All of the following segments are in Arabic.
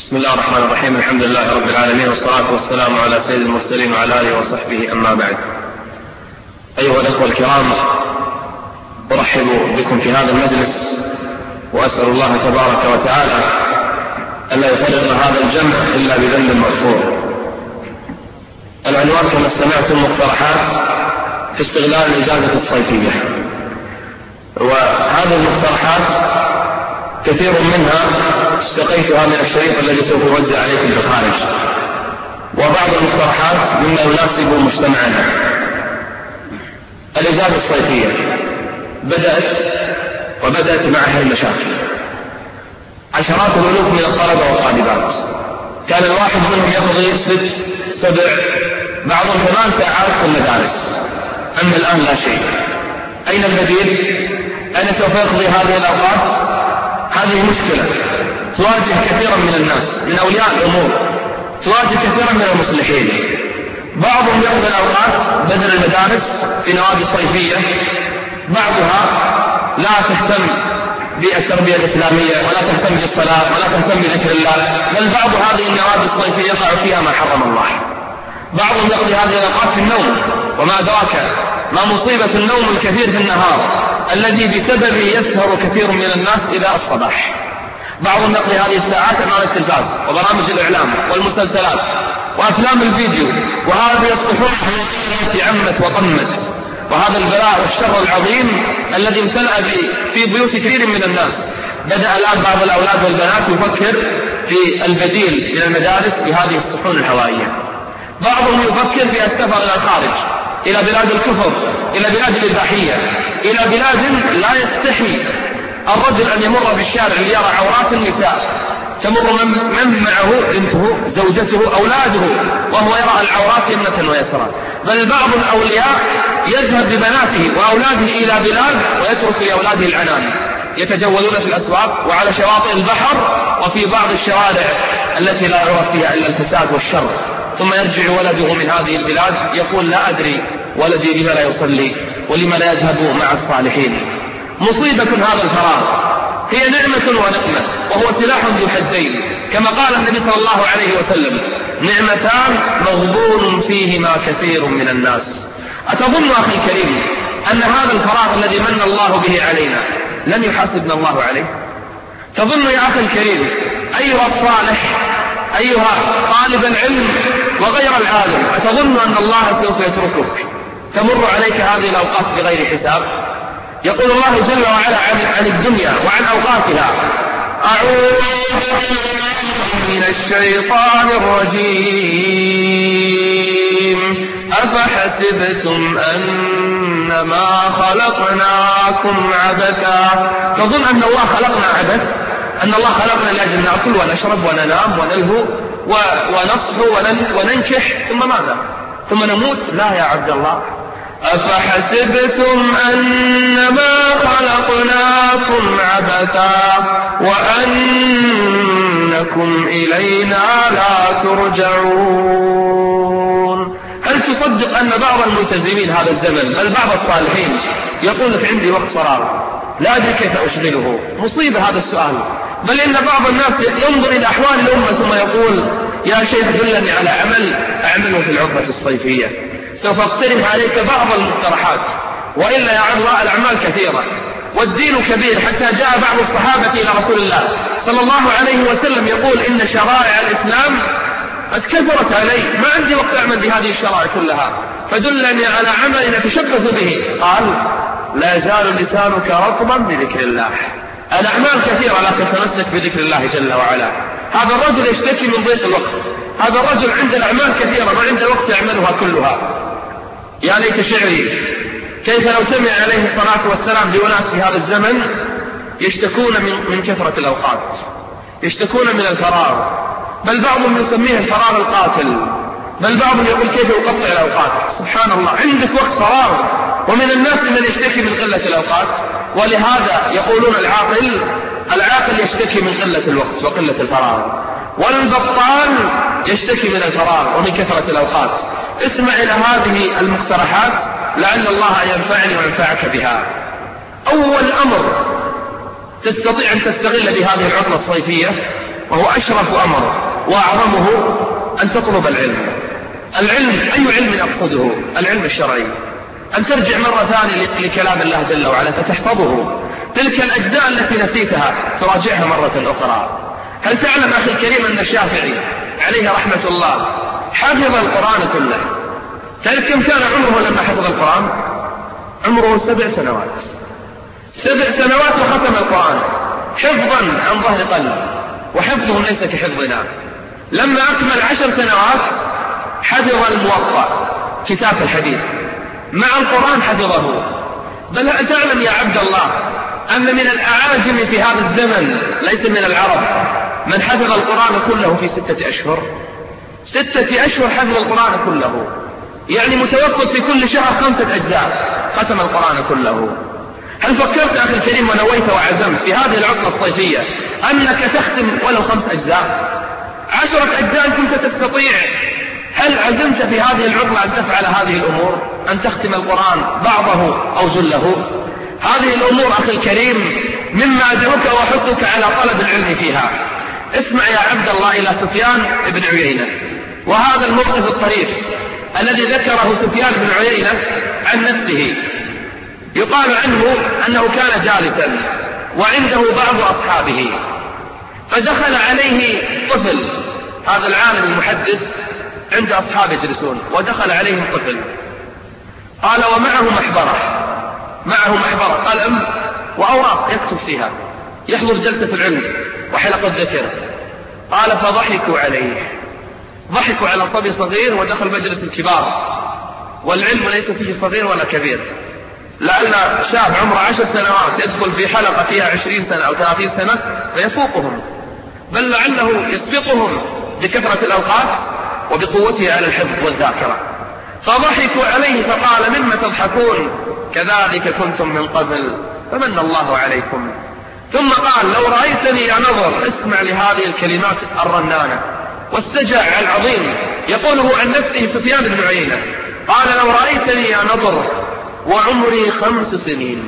بسم الله الرحمن الرحيم. الحمد لله رب العالمين، والصلاة والسلام على سيد المرسلين وعلى آله وصحبه، أما بعد. أيها الأخوة الكرام، أرحب بكم في هذا المجلس، وأسأل الله تبارك وتعالى ألا يفرق هذا الجمع إلا بذنب مغفور. العنوان كما سمعتم مقترحات في استغلال الإجازة الصيفية، وهذه المقترحات كثير منها استقيتها من الشريط الذي سوف يوزع عليكم في الخارج، وبعض المقترحات مما يناسب مجتمعنا. الإجازة الصيفية بدأت مع أهل المشاكل، عشرات الألوف من الطلبة والطالبات، كان الواحد منهم يقضي 6 7 بعضهم 8 ساعات في المدارس. أما الآن لا شيء. أين البديل؟ أين سوف يقضي هذه الأوقات؟ هذه مشكلة تواجه كثيرا من الناس، من أولياء الأمور، تواجه كثيرا من المصلحين. بعضهم يقضي الأوقات بدل المدارس في نوادي صيفية، بعضها لا تهتم بالتربية الإسلامية ولا تهتم بالصلاة ولا تهتم بذكر الله، بل بعض هذه النوادي الصيفية يقع فيها ما حرم الله. بعضهم يقضي هذه الأوقات في النوم، وما أدراك ما مصيبة النوم الكثير في النهار الذي بسببه يسهر كثير من الناس إلى الصباح. بعضهم يقضي هذه الساعات أمام التلفاز وبرامج الإعلام والمسلسلات وأفلام الفيديو، وهذه الصحف التي عمت وطمت، وهذا البلاء والشر العظيم الذي امتلأ في بيوت كثير من الناس. بدأ الآن بعض الأولاد والبنات يفكر في البديل من المدارس بهذه الصحون الهوائية. بعضهم يفكر في السفر إلى الخارج، إلى بلاد الكفر، إلى بلاد الإباحية، إلى بلاد لا يستحي الرجل أن يمر بالشارع ليرى عورات النساء، تمر من معه بنته، زوجته، أولاده، وهو يرى العورات يمنة ويسرا. بل بعض الأولياء يذهب ببناته وأولاده إلى بلاد ويترك لأولاده العنان، يتجولون في الأسواق وعلى شواطئ البحر وفي بعض الشوارع التي لا يعرف فيها إلا الفساد والشر. ثم يرجع ولده من هذه البلاد يقول: لا أدري ولدي لما لا يصلي ولما لا يذهب مع الصالحين. مصيبة هذا الفراغ، هي نعمة ونقمة، وهو سلاح ذو حدين، كما قال النبي صلى الله عليه وسلم: نعمتان مغبون فيهما كثير من الناس. أتظن أخي الكريم أن هذا الفراغ الذي من الله به علينا لن يحاسبنا الله عليه؟ تظن يا أخي الكريم أيها الصالح، أيها طالب العلم وغير العالم، أتظن أن الله سوف يتركك تمر عليك هذه الأوقات بغير حساب؟ يقول الله جل وعلا عن الدنيا وعن أوقاتها: أعوذ من الشيطان الرجيم، أفحسبتم أنما خلقناكم عبثا. تظن أن الله خلقنا عبث؟ أن الله خلقنا لأجل نأكل ونشرب وننام ونلهو ونصحو وننكح ثم ماذا؟ ثم نموت؟ لا يا عبد الله. أفحسبتم أنما خلقناكم عبثا وأنكم إلينا لا ترجعون. هل تصدق أن بعض الملتزمين هذا الزمن، بل بعض الصالحين، يقول لك: عندي وقت فراغ لا أدري كيف أشغله؟ مصيبة هذا السؤال. بل إن بعض الناس ينظر إلى أحوال الأمة ثم يقول: يا شيخ دلني على عمل أعمله في العطلة الصيفية، سوف أقترح عليك بعض المقترحات. وإلا يا الله الأعمال كثيرة والدين كبير، حتى جاء بعض الصحابة إلى رسول الله صلى الله عليه وسلم يقول: إن شرائع الإسلام قد كثرت علي، ما عندي وقت أعمل بهذه الشرائع كلها، فدلني على عمل أتشبث به. قال: لا يزال لسانك رطبا بذكر الله. الأعمال كثيرة لكن تمسك بذكر الله جل وعلا. هذا الرجل يشتكي من ضيق الوقت، هذا الرجل عنده الأعمال كثيرة ما عنده وقت يعملها كلها. يا ليت شعري كيف لو سمع عليه الصلاة والسلام بأناس في هذا الزمن يشتكون من كثرة الأوقات، يشتكون من الفراغ، بل بعضهم يسميه الفراغ القاتل، بل بعضهم يقول: كيف يقطع الأوقات؟ سبحان الله، عندك وقت فراغ. ومن الناس من يشتكي من قلة الأوقات، ولهذا يقولون العاقل يشتكي من قلة الوقت وقلة الفراغ، والبطال يشتكي من الفراغ ومن كثرة الأوقات. اسمع إلى هذه المقترحات لعل الله أن ينفعني وينفعك بها. أول أمر تستطيع أن تستغل بهذه العطلة الصيفية وهو أشرف أمر وأعظمه أن تطلب العلم. العلم أي علم أقصده؟ العلم الشرعي، أن ترجع مرة ثانية لكلام الله جل وعلا فتحفظه، تلك الأجزاء التي نسيتها تراجعها مرة أخرى. هل تعلم أخي الكريم أن الشافعي عليه رحمة الله حفظ القرآن كله؟ تعرف كم كان عمره لما حفظ القرآن؟ عمره 7 سنوات. 7 سنوات وختم القرآن حفظا عن ظهر قلب، وحفظه ليس كحفظنا. لما أكمل 10 سنوات حفظ الموطأ كتاب الحديث، مع القرآن حفظه. بل تعلم يا عبد الله أن من الأعاجم في هذا الزمن ليس من العرب من حفظ القرآن كله في 6 أشهر. 6 أشهر حفظ القرآن كله، يعني متوسط في كل شهر 5 أجزاء ختم القرآن كله. هل فكرت أخي الكريم ونويت وعزمت في هذه العطلة الصيفية أنك تختم ولو 5 أجزاء؟ 10 أجزاء كنت تستطيع. هل عزمت في هذه العطلة أن تفعل هذه الأمور، أن تختم القرآن بعضه أو جله؟ هذه الأمور أخي الكريم مما أدعوك وأحثك على طلب العلم فيها. اسمع يا عبد الله إلى سفيان بن عيينة، وهذا الموقف الطريف الذي ذكره سفيان بن عيينة عن نفسه. يقال عنه أنه كان جالسا وعنده بعض أصحابه، فدخل عليه طفل. هذا العالم المحدث عند أصحابه يجلسون، ودخل عليهم طفل. قال ومعه محبرة قلم وأوراق يكتب فيها، يحضر جلسة العلم وحلقة الذكر. قال فضحكوا عليه، ضحكوا على صبي صغير ودخل مجلس الكبار، والعلم ليس فيه صغير ولا كبير. لأن شاب عمره 10 سنوات يدخل في حلقة فيها 20 سنة أو 30 سنة فيفوقهم، بل لعله يسبقهم بكثرة الأوقات وبقوته على الحفظ والذاكرة. فضحكوا عليه فقال مما تضحكون؟ كذلك كنتم من قبل فمن الله عليكم. ثم قال لو رأيتني يا نظر، اسمع لهذه الكلمات الرنانة والسجع العظيم يقوله عن نفسه سفيان بن عيينة. قال لو رأيتني يا نظر وعمري 5 سنين.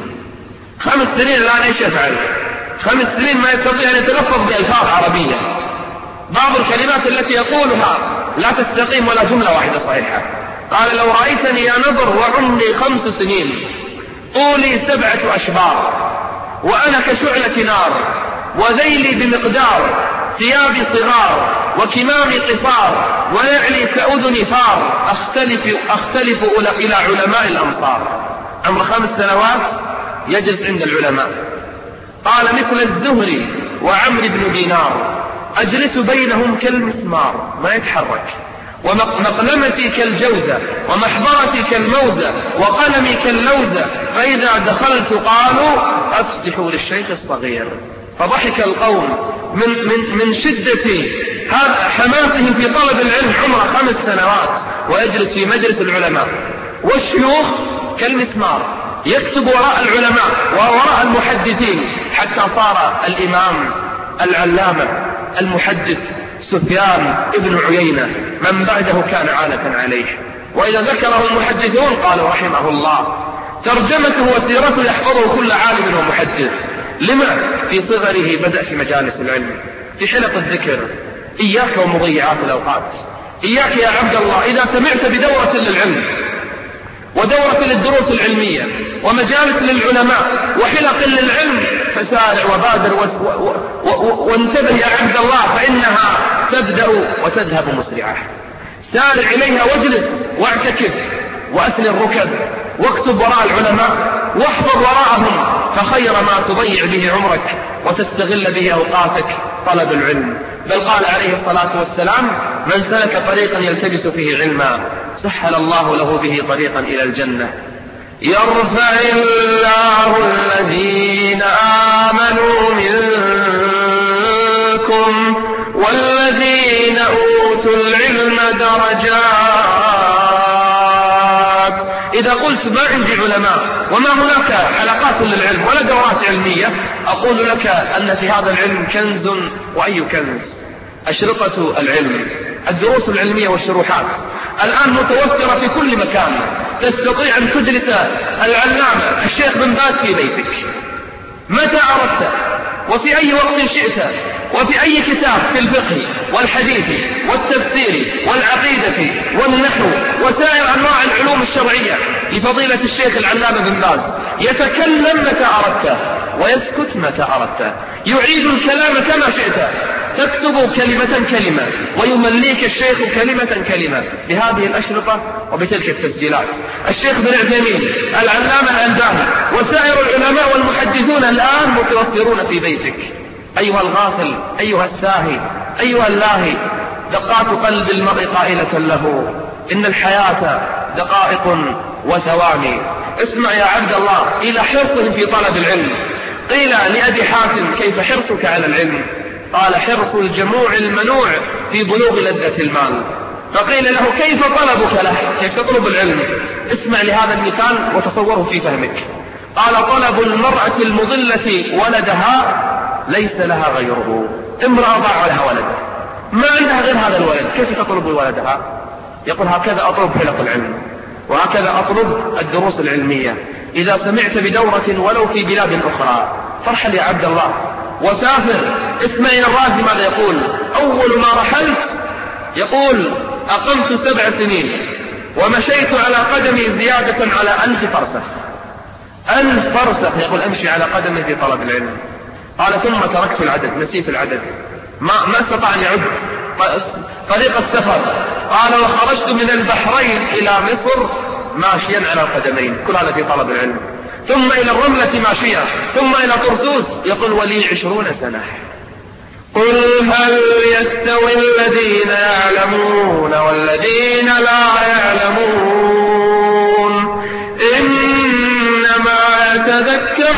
5 سنين الآن ايش يفعل؟ 5 سنين ما يستطيع أن يتلفظ بألفاظ عربية. بعض الكلمات التي يقولها لا تستقيم ولا جملة واحدة صحيحة. قال لو رأيتني يا نظر وعمري 5 سنين، طولي 7 أشبار، وأنا كشعلة نار، وذيلي بمقدار، ثيابي صغار، وكمامي قصار، ونعلي كأذن فار، أختلف إلى علماء الأمصار. عمر 5 سنوات يجلس عند العلماء. قال مثل الزهري وعمر بن دينار، أجلس بينهم كالمسمار ما يتحرك، ومقلمتي كالجوزة، ومحبرتي كالموزة، وقلمي كاللوزة، فإذا دخلت قالوا أفسحوا للشيخ الصغير. فضحك القوم من شدة حماسهم في طلب العلم. عمره 5 سنوات ويجلس في مجلس العلماء. والشيوخ كالمسمار يكتب وراء العلماء ووراء المحدثين، حتى صار الإمام العلامة المحدث سفيان ابن عيينة من بعده كان عالة عليه. وإذا ذكره المحدثون قالوا رحمه الله. ترجمته وسيرته يحفظه كل عالم ومحدث. لما؟ في صغره بدأ في مجالس العلم، في حلق الذكر. إياك ومضيعات الأوقات. إياك يا عبد الله إذا سمعت بدورة للعلم ودورة للدروس العلمية ومجالس للعلماء وحلق للعلم فسارع وبادر وانتبه يا عبد الله، فإنها تبدأ وتذهب مسرعة. سارع إليها واجلس واعتكف وأثني الركب واكتب وراء العلماء واحفظ وراءهم، فخير ما تضيع به عمرك وتستغل به أوقاتك طلب العلم. بل قال عليه الصلاة والسلام من سلك طريقا يلتمس فيه علما سهل الله له به طريقا إلى الجنة. يرفع الله الذين آمنوا منكم والذين أوتوا العلم درجات. إذا قلت ما عندي علماء وما هناك حلقات للعلم ولا دورات علمية، أقول لك أن في هذا العلم كنز. وأي كنز؟ أشرطة العلم، الدروس العلمية والشروحات الآن متوفرة في كل مكان. تستطيع أن تجلس العلامة الشيخ بن باز في بيتك متى أردت وفي أي وقت شئت وفي أي كتاب في الفقه والحديث والتفسير والعقيدة والنحو وسائر أنواع العلوم الشرعية لفضيلة الشيخ العلامة بن باز يتكلم متى أردت ويسكت متى أردت، يعيد الكلام كما شئت، تكتب كلمة كلمة ويمليك الشيخ كلمة كلمة بهذه الأشرطة وبتلك التسجيلات. الشيخ بن عثيمين، العلامة الألباني، وسائر العلماء والمحدثون الآن متوفرون في بيتك. أيها الغافل، أيها الساهي، أيها اللاهي، دقات قلب المرء قائلة له إن الحياة دقائق وثواني. اسمع يا عبد الله إلى حرصهم في طلب العلم. قيل لأبي حاتم كيف حرصك على العلم؟ قال حرص الجموع المنوع في بلوغ لذة المال. فقيل له كيف طلبك له؟ كيف تطلب العلم؟ اسمع لهذا المثال وتصوره في فهمك. قال طلب المرأة المضلة ولدها ليس لها غيره. امرأة ضاع لها ولد، ما عندها غير هذا الولد، كيف تطلب ولدها؟ يقول هكذا أطلب حلق العلم، وهكذا أطلب الدروس العلمية. إذا سمعت بدورة ولو في بلاد أخرى فارحل يا عبد الله وسافر. اسمع إلى الرازي ماذا يقول. أول ما رحلت يقول أقمت 7 سنين ومشيت على قدمي زيادة على 1000 فرسخ. 1000 فرسخ يقول أمشي على قدمي في طلب العلم. قال ثم تركت العدد، نسيت العدد، ما استطاع أن يعد طريق السفر. قال وخرجت من البحرين إلى مصر ماشيا على القدمين، كل هذا في طلب العلم. ثم إلى الرملة ماشيا، ثم إلى طرسوس. يقول ولي 20 سنة. قل هل يستوي الذين يعلمون والذين لا يعلمون إنما يتذكر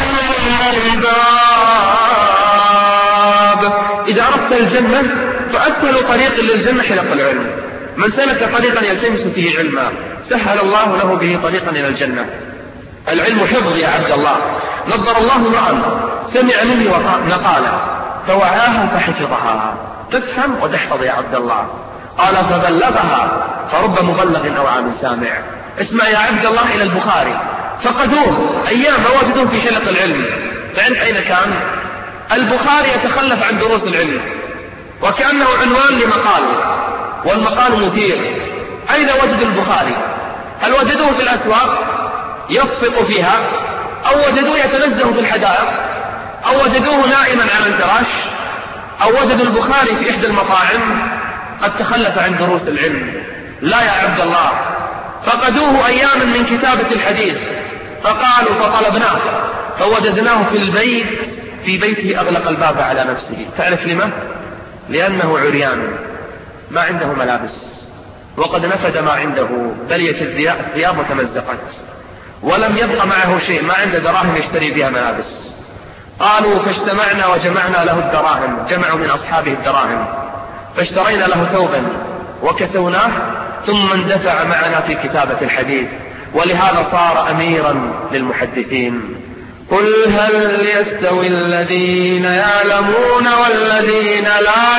الألباب. إذا أردت الجنة فأسهل طريق للجنة حلق العلم. من سلك طريقا يلتمس فيه علما سهل الله له به طريقا إلى الجنة. العلم حفظ يا عبد الله. نظر الله امرأ سمع مني مقالة فوعاها فحفظها. تفهم وتحفظ يا عبد الله. قال فبلغها فرب مبلغ أوعى من سامع. اسمع يا عبد الله إلى البخاري، فقدوه أيام ما وجدوه في حلق العلم. فعند أين كان؟ البخاري يتخلف عن دروس العلم وكأنه عنوان لمقال، والمقال مثير. أين وجدوا البخاري؟ هل وجدوه في الأسواق يصفق فيها، أو وجدوه يتنزه في الحدائق، أو وجدوه نائما على الفراش، أو وجدوا البخاري في إحدى المطاعم قد تخلف عن دروس العلم؟ لا يا عبد الله، فقدوه أياما من كتابة الحديث. فقالوا فطلبناه فوجدناه في البيت، في بيته أغلق الباب على نفسه. تعرف لما؟ لأنه عريان ما عنده ملابس، وقد نفد ما عنده، بليت الثياب وتمزقت، ولم يبق معه شيء، ما عنده دراهم يشتري بها ملابس. قالوا فاجتمعنا وجمعنا له الدراهم، جمعوا من أصحابه الدراهم، فاشترينا له ثوبا وكسوناه، ثم اندفع معنا في كتابة الحديث، ولهذا صار أميرا للمحدثين. قل هل يستوي الذين يعلمون والذين لا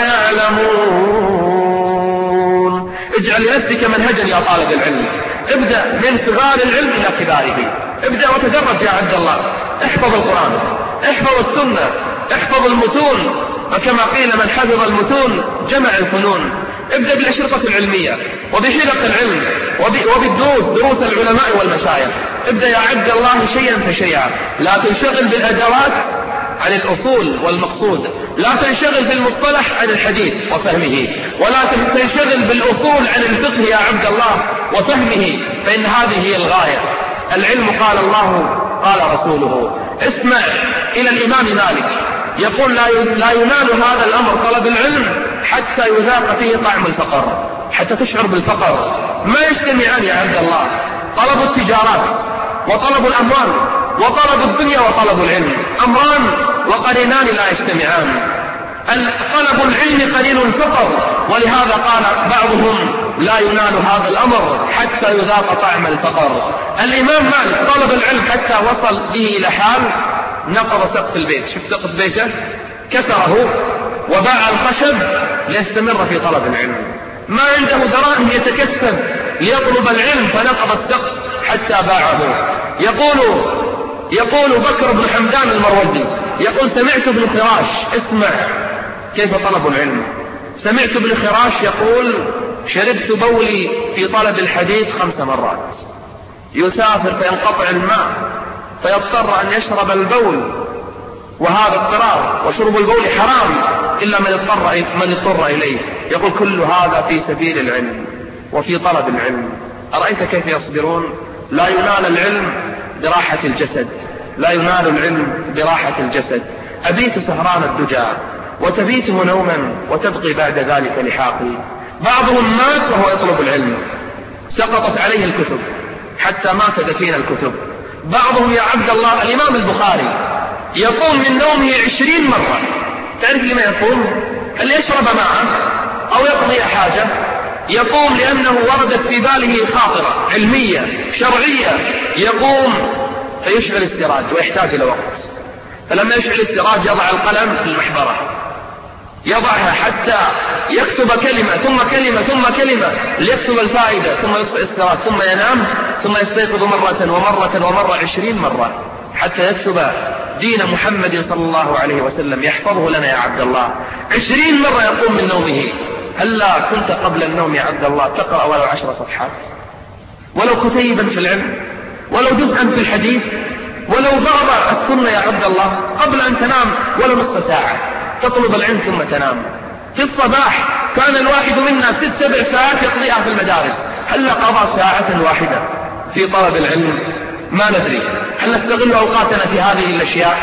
يعلمون؟ اجعل لنفسك منهجا يا طالب العلم. ابدأ من صغار العلم إلى كباره، ابدأ وتدرج يا عبد الله. احفظ القرآن، احفظ السنة، احفظ المتون، وكما قيل من حفظ المتون جمع الفنون. ابدأ بالأشرطة العلمية وبحلق العلم وبالدروس، دروس العلماء والمشايخ. ابدأ يا عبد الله شيئا فشيئا. لا تنشغل بالأدوات عن الأصول والمقصود، لا تنشغل بالمصطلح عن الحديث وفهمه، ولا تنشغل بالأصول عن الفقه يا عبد الله وفهمه، فإن هذه هي الغاية. العلم قال الله قال رسوله. اسمع إلى الإمام مالك يقول لا ينال هذا الأمر طلب العلم حتى يذاق فيه طعم الفقر، حتى تشعر بالفقر. ما يجتمعان يا عبد الله، طلب التجارات وطلب الأموال وطلب الدنيا وطلب العلم أمران وقرينان لا يجتمعان. طلب العلم قرين الفقر، ولهذا قال بعضهم لا ينال هذا الأمر حتى يذاق طعم الفقر. الإمام مالك طلب العلم حتى وصل به إلى حال نقض سقف البيت. شفت سقف بيته؟ كسره وباع الخشب ليستمر في طلب العلم. ما عنده دراهم يتكسب ليطلب العلم فنقض السقف حتى باعه. يقول بكر بن حمدان المروزي يقول سمعت ابن خراش، اسمع، كيف طلب العلم. سمعت ابن خراش يقول: شربت بولي في طلب الحديث 5 مرات. يسافر فينقطع الماء فيضطر أن يشرب البول، وهذا اضطرار، وشرب البول حرام إلا من اضطر إليه. يقول: كل هذا في سبيل العلم وفي طلب العلم. أرأيت كيف يصبرون؟ لا ينال العلم براحة الجسد، لا ينال العلم براحة الجسد. أبيت سهران الدجى وتبيت نوما وتبقي بعد ذلك لحاقي. بعضهم مات وهو يطلب العلم، سقطت عليه الكتب حتى مات دفين الكتب. بعضهم يا عبد الله، الإمام البخاري يقوم من نومه 20 مرة. تعرف لما يقوم؟ هل يشرب ماء أو يقضي حاجة؟ يقوم لأنه وردت في باله خاطرة علمية شرعية. يقوم فيشعل السراج ويحتاج إلى وقت، فلما يشعل السراج يضع القلم في المحبرة، يضعها حتى يكتب كلمة ثم كلمة ثم كلمة ليكتب الفائدة، ثم يطفئ السراج، ثم ينام، ثم يستيقظ مرة ومرة ومرة 20 مرة حتى يكتب دين محمد صلى الله عليه وسلم، يحفظه لنا يا عبد الله. 20 مرة يقوم من نومه. هلا كنت قبل النوم يا عبد الله تقرأ ولو 10 صفحات، ولو كتيبا في العلم، ولو جزءا في الحديث، ولو بعض السنة يا عبد الله، قبل أن تنام ولو نصف ساعة تطلب العلم ثم تنام. في الصباح كان الواحد منا 6-7 ساعات يقضيها في المدارس. هل قضى ساعة واحدة في طلب العلم؟ ما ندري. هل نستغل أوقاتنا في هذه الأشياء؟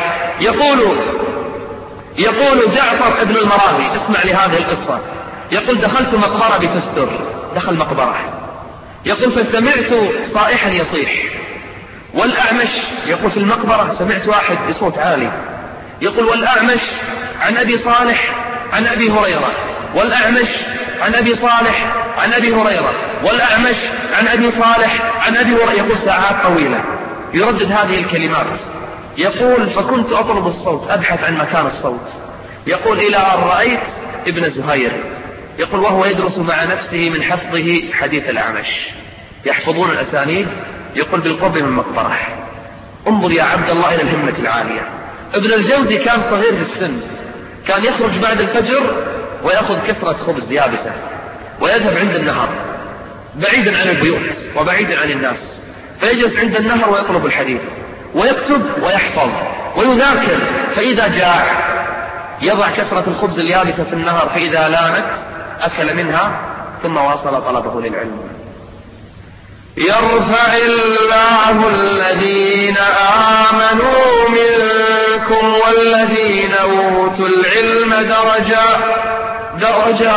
يقول جعفر ابن المراغي، اسمع لهذه القصة. يقول: دخلت مقبرة بتستر، دخل مقبرة، يقول: فسمعت صائحا يصيح. والأعمش يقول: في المقبرة سمعت واحد بصوت عالي. يقول: والأعمش عن أبي صالح عن أبي هريرة، والأعمش عن أبي صالح عن أبي هريرة، والأعمش عن أبي صالح عن أبي هريرة. يقول: ساعات طويلة يردد هذه الكلمات. يقول: فكنت أطلب الصوت، أبحث عن مكان الصوت. يقول: إلى أن رأيت ابن زهير، يقول وهو يدرس مع نفسه من حفظه حديث الأعمش، يحفظون الأسانيد. يقول: بالقرب من مقبرة. انظر يا عبد الله إلى الهمة العالية. ابن الجوزي كان صغير في السن، كان يخرج بعد الفجر ويأخذ كسرة خبز يابسة ويذهب عند النهر بعيدا عن البيوت وبعيدا عن الناس، فيجلس عند النهر ويطلب الحديث ويكتب ويحفظ ويذاكر. فإذا جاع يضع كسرة الخبز اليابسة في النهر، فإذا لانت أكل منها ثم واصل طلبه للعلم. يرفع الله الذين آمنوا منكم والذين أوتوا العلم درجات.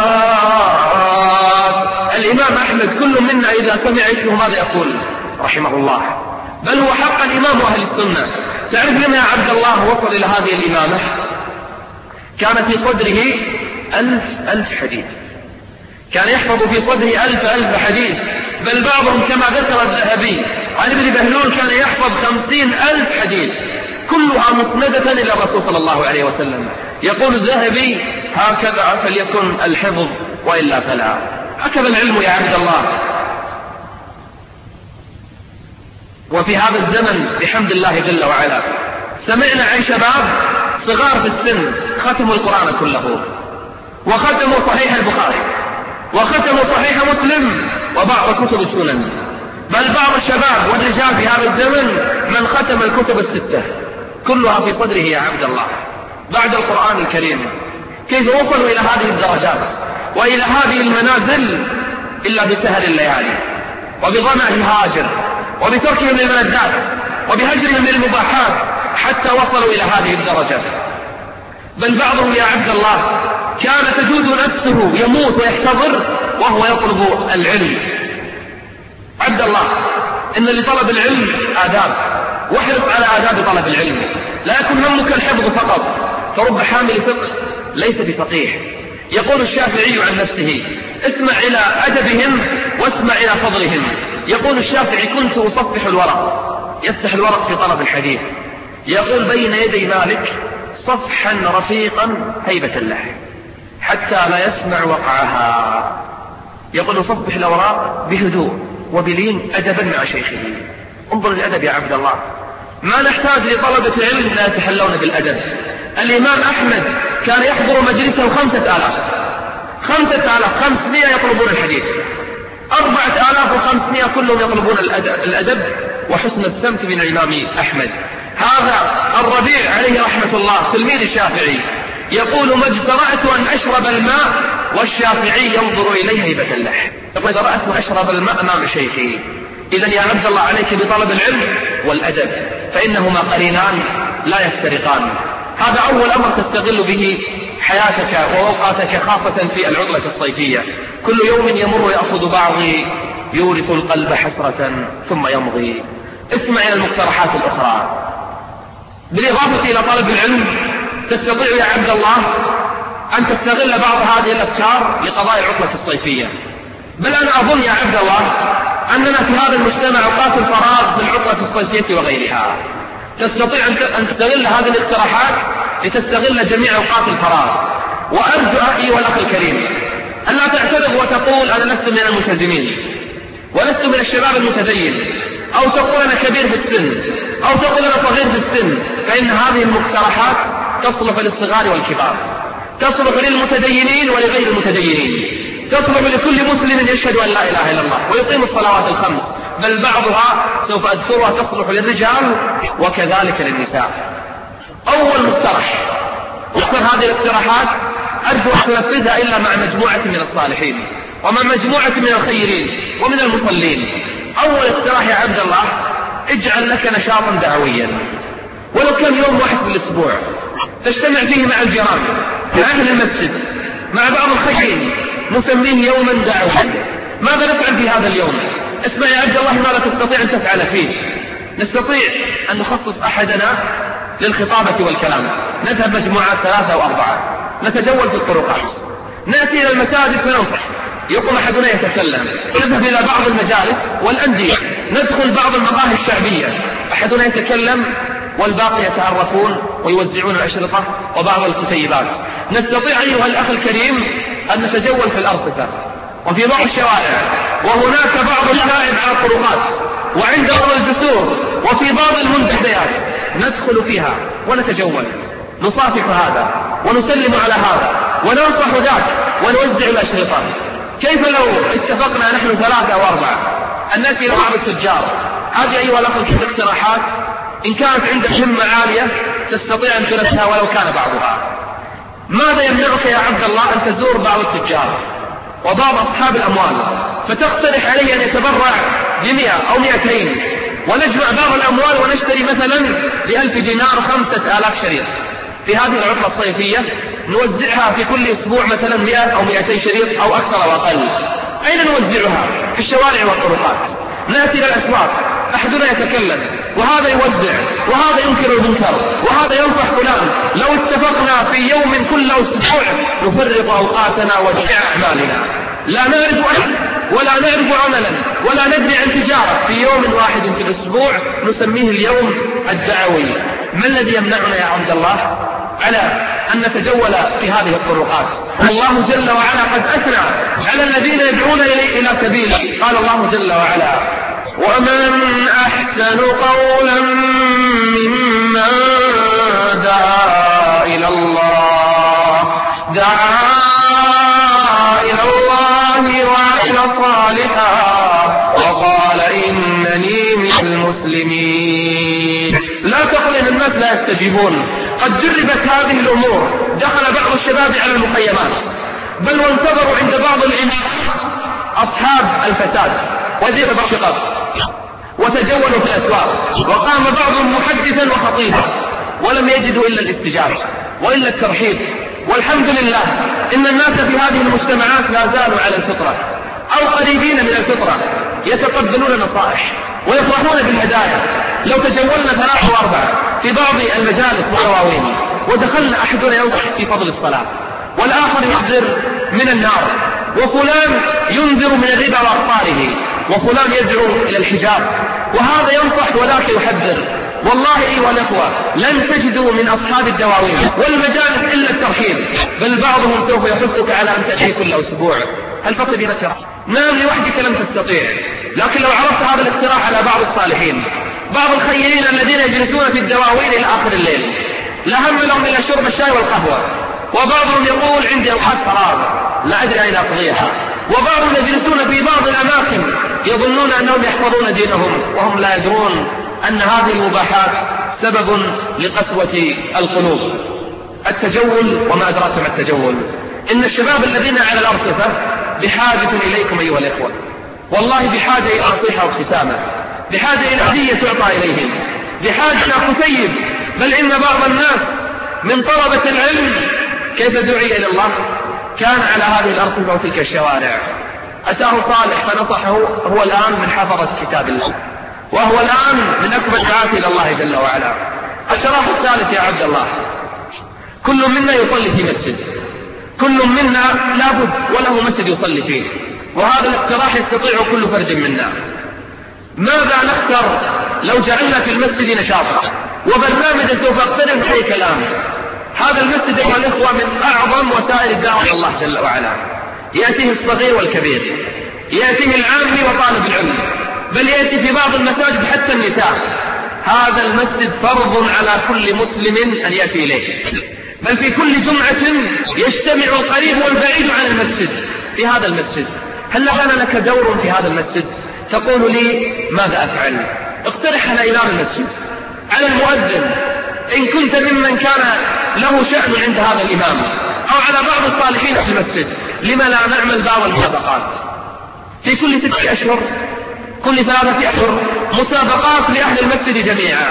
الإمام أحمد كل منا إذا سمع اسمه ماذا يقول؟ رحمه الله. بل هو حقا إمام أهل السنة. تعرف لما يا عبد الله وصل إلى هذه الإمامة؟ كان في صدره 1000 حديث، كان يحفظ في صدره 1000 حديث. بل بعضهم كما ذكر الذهبي عن ابن بهلول كان يحفظ 50,000 حديث كلها مسندة إلى الرسول صلى الله عليه وسلم. يقول الذهبي: هكذا فليكن الحفظ وإلا فلا. هكذا العلم يا عبد الله. وفي هذا الزمن بحمد الله جل وعلا سمعنا عن شباب صغار في السن ختموا القرآن كله، وختموا صحيح البخاري، وختموا صحيح مسلم، وبعض كتب السنن. بل بعض الشباب والرجال في هذا الزمن من ختم الكتب الستة كلها في صدره يا عبد الله بعد القرآن الكريم. كيف وصلوا إلى هذه الدرجات وإلى هذه المنازل؟ إلا بسهر الليالي وبظمأ الهاجر وبتركهم للملذات وبهجرهم للمباحات حتى وصلوا إلى هذه الدرجة. بل بعضهم يا عبد الله كان تجود نفسه يموت ويحتضر وهو يطلب العلم. عبد الله، إن لطلب العلم آداب، واحرص على آداب طلب العلم. لا يكن همك الحفظ فقط، فرب حامل فقه ليس بفقيه. يقول الشافعي عن نفسه: اسمع إلى أدبهم واسمع إلى فضلهم. يقول الشافعي: كنت أصفح الورق، يفتح الورق في طلب الحديث، يقول بين يدي مالك صفحا رفيقا هيبة له حتى لا يسمع وقعها. يقول يصفح الأوراق بهدوء وبلين أدبا مع شيخه. انظر الأدب يا عبد الله. ما نحتاج لطلبة علم لا يتحلون بالأدب. الإمام أحمد كان يحضر مجلسه 5000 500 يطلبون الحديث، 4500 كلهم يطلبون الأدب وحسن السمت من الإمام أحمد. هذا الربيع عليه رحمة الله تلميذ الشافعي يقول: ما اجترأت أن أشرب الماء والشافعي ينظر إليه هيبة اللحم. اجترأت أن أشرب الماء أمام شيخي. إذن يا عبد الله عليك بطلب العلم والأدب، فإنهما قرينان لا يفترقان. هذا أول أمر تستغل به حياتك وأوقاتك، خاصة في العطلة الصيفية. كل يوم يمر يأخذ بعضي يورث القلب حسرة ثم يمضي. اسمع إلى المقترحات الأخرى. بالإضافة إلى طلب العلم تستطيع يا عبد الله أن تستغل بعض هذه الأفكار لقضاء العطلة الصيفية. بل أنا أظن يا عبد الله أننا في هذا المجتمع أوقات الفراغ في العطلة الصيفية وغيرها تستطيع أن تستغل هذه الاقتراحات لتستغل جميع أوقات الفراغ. وأرجو أيها الأخ الكريم ألا تعترض وتقول أنا لست من الملتزمين ولست من الشباب المتدين، أو تقول أنا كبير في السن، أو تقول أنا صغير في السن، فإن هذه المقترحات تصلح للصغار والكبار، تصلح للمتدينين ولغير المتدينين، تصلح لكل مسلم يشهد أن لا إله إلا الله ويقيم الصلوات الخمس، بل بعضها سوف أذكرها تصلح للرجال وكذلك للنساء. أول مقترح، واختر هذه الاقتراحات أرجو أن تنفذها إلا مع مجموعة من الصالحين ومع مجموعة من الخيرين ومن المصلين. أول اقتراح يا عبد الله: اجعل لك نشاطا دعويا ولو كان يوم واحد في الأسبوع تجتمع فيه مع الجيران، مع أهل المسجد، مع بعض الخيرين، نسميه يوما دعويا. ماذا نفعل في هذا اليوم؟ اسمع يا عبد الله ماذا تستطيع أن تفعل فيه. نستطيع أن نخصص أحدنا للخطابة والكلام، نذهب مجموعات 3 أو 4، نتجول في الطرقات، نأتي إلى المساجد فننصح، يقوم أحدنا يتكلم، نذهب إلى بعض المجالس والأندية، ندخل بعض المقاهي الشعبية، أحدنا يتكلم والباقي يتعرفون ويوزعون الأشرطة وبعض الكتيبات. نستطيع أيها الأخ الكريم أن نتجول في الأرصفة وفي بعض الشوارع، وهناك بعض الشائب على الطرقات وعند بعض الجسور وفي بعض المنتديات، ندخل فيها ونتجول، نصافح هذا ونسلم على هذا وننصح ذاك ونوزع الأشرطة. كيف لو اتفقنا نحن 3 أو 4 أن نأتي إلى بعض التجار؟ هذه أيها الأخ الاقتراحات إن كانت عندك همة عالية تستطيع أن تنفذها ولو كان بعضها. ماذا يمنعك يا عبد الله أن تزور بعض التجار وبعض أصحاب الأموال فتقترح عليه أن يتبرع ب100 أو 200 ونجمع بعض الأموال ونشتري مثلا ب1000 دينار 5000 شريط؟ في هذه العطلة الصيفية نوزعها في كل أسبوع مثلا 100 أو 200 شريط أو أكثر أو أقل. أين نوزعها؟ في الشوارع والطرقات. نأتي إلى الأسواق، أحدنا يتكلم وهذا يوزع وهذا ينكر المنكر وهذا ينصح فلان. لو اتفقنا في يوم كل أسبوع نفرق أوقاتنا وجميع أعمالنا، لا نعرف أحد ولا نعرف عملا ولا ندري عن تجارة، في يوم واحد في الأسبوع نسميه اليوم الدعوي. ما الذي يمنعنا يا عبد الله على أن نتجول في هذه الطرقات؟ الله جل وعلا قد أثنى على الذين يدعون إلى سبيله. قال الله جل وعلا: ومن أحسن قولا ممن دعا إلى الله وعمل صالحا وقال إنني من المسلمين. لا تقل إن الناس لا يستجيبون، قد جربت هذه الأمور. دخل بعض الشباب على المخيمات بل وانتظروا عند بعض الإمامات أصحاب الفساد وزير الشقاق وتجولوا في الأسواق، وقام بعضهم محدثا وخطيبا ولم يجدوا إلا الاستجابة وإلا الترحيب. والحمد لله إن الناس في هذه المجتمعات لا زالوا على الفطرة أو قريبين من الفطرة، يتقبلون النصائح ويفرحون بالهدايا. لو تجولنا 3 أو 4 في بعض المجالس والدواوين ودخلنا أحدنا ينصح في فضل الصلاة والآخر يحذر من النار، وفلان ينذر من الربا وأخطاره، وفلان يدعو إلى الحجاب، وهذا ينصح وذاك يحذر. والله أيها الأخوة لن تجدوا من أصحاب الدواوين والمجالس إلا الترحيب، بل بعضهم سوف يحثك على أن تأتي كل أسبوع. هل فقط بذكر؟ نعم لوحدك لم تستطيع، لكن لو عرضت هذا الاقتراح على بعض الصالحين، بعض الخيرين الذين يجلسون في الدواوين إلى آخر الليل لا هم لهم إلا شرب الشاي والقهوة، وبعضهم يقول عندي أوقات فراغ لا أدري أين أقضيها، وبعضهم يجلسون في بعض الأماكن يظنون أنهم يحفظون دينهم وهم لا يدرون أن هذه المباحات سبب لقسوة القلوب. التجول، وما أدراك ما التجول. إن الشباب الذين على الأرصفة بحاجة إليكم أيها الإخوة، والله بحاجة إلى نصيحة وابتسامة، بحاجة إلى هدية تعطى إليهم، بحاجة إلى كتيب. بل إن بعض الناس من طلبة العلم كيف دعي إلى الله كان على هذه الأرصفة وتلك الشوارع، أتاه صالح فنصحه، هو الآن من حفظة كتاب الله، وهو الآن من أكبر دعاة إلى الله جل وعلا. الشرح الثالث يا عبد الله، كل منا يصلي في مسجد، كل منا لابد وله مسجد يصلي فيه، وهذا الاقتراح يستطيع كل فرد منا. ماذا نختار لو جعلنا في المسجد نشاطا وبرنامجا سوف اقترح فيه كلام؟ هذا المسجد أيها الإخوة من أعظم وسائل الدعوة إلى الله جل وعلا، يأتيه الصغير والكبير، يأتيه العامي وطالب العلم، بل يأتي في بعض المساجد حتى النساء. هذا المسجد فرض على كل مسلم أن يأتي إليه، بل في كل جمعة يجتمع القريب والبعيد عن المسجد في هذا المسجد. هل كان لك دور في هذا المسجد؟ تقول لي ماذا أفعل؟ اقترح على إمام المسجد، على المؤذن إن كنت ممن كان له شأن عند هذا الإمام، أو على بعض الصالحين في المسجد. لما لا نعمل بعض المسابقات في كل 6 أشهر، كل 3 أشهر، مسابقات لأهل المسجد جميعا.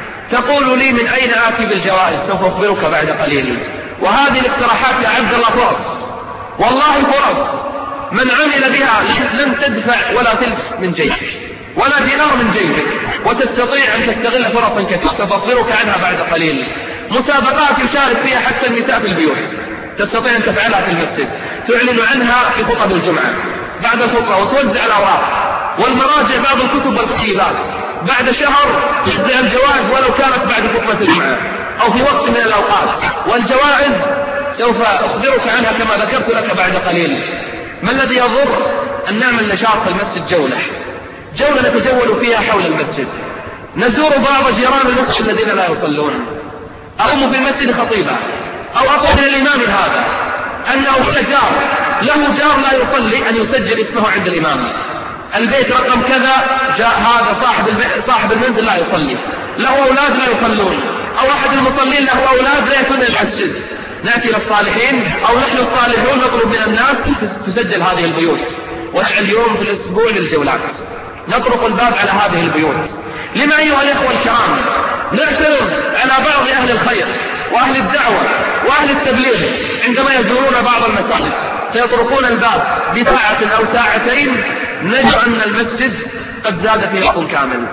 تقول لي من أين آتي بالجوائز؟ سوف أخبرك بعد قليل. وهذه الاقتراحات يا عبد الله فرص، والله فرص، من عمل بها لن تدفع ولا تلف من جيبك ولا دينار من جيبك، وتستطيع أن تستغل فرصا كثيرة تخبرك عنها بعد قليل. مسابقات يشارك فيها حتى النساء في البيوت، تستطيع أن تفعلها في المسجد، تعلن عنها في خطب الجمعة بعد الخطبة، وتوزع الأوراق والمراجع بعض الكتب والكتيبات. بعد شهر توزع الجوائز ولو كانت بعد خطبة الجمعة أو في وقت من الأوقات، والجوائز سوف أخبرك عنها كما ذكرت لك بعد قليل. ما الذي يضر أن نعمل نشاط في المسجد؟ جولة نتجول فيها حول المسجد، نزور بعض جيران المسجد الذين لا يصلون، أقوم في المسجد خطيبا، أو أطلب من الإمام هذا أنه جار له جار لا يصلي أن يسجل اسمه عند الإمام، البيت رقم كذا، جاء هذا صاحب المنزل لا يصلي، له أولاد لا يصلون، أو أحد المصلين له أولاد لا يأتون المسجد. نأتي للصالحين أو نحن الصالحون نطلب من الناس تسجل هذه البيوت، ونحن اليوم في الأسبوع للجولات نطرق الباب على هذه البيوت. لما أيها الإخوة الكرام نعترض على بعض أهل الخير وأهل الدعوة وأهل التبليغ عندما يزورون بعض المساجد فيطرقون الباب بساعة أو ساعتين، نجد أن المسجد قد زاد فيه وقت كامل.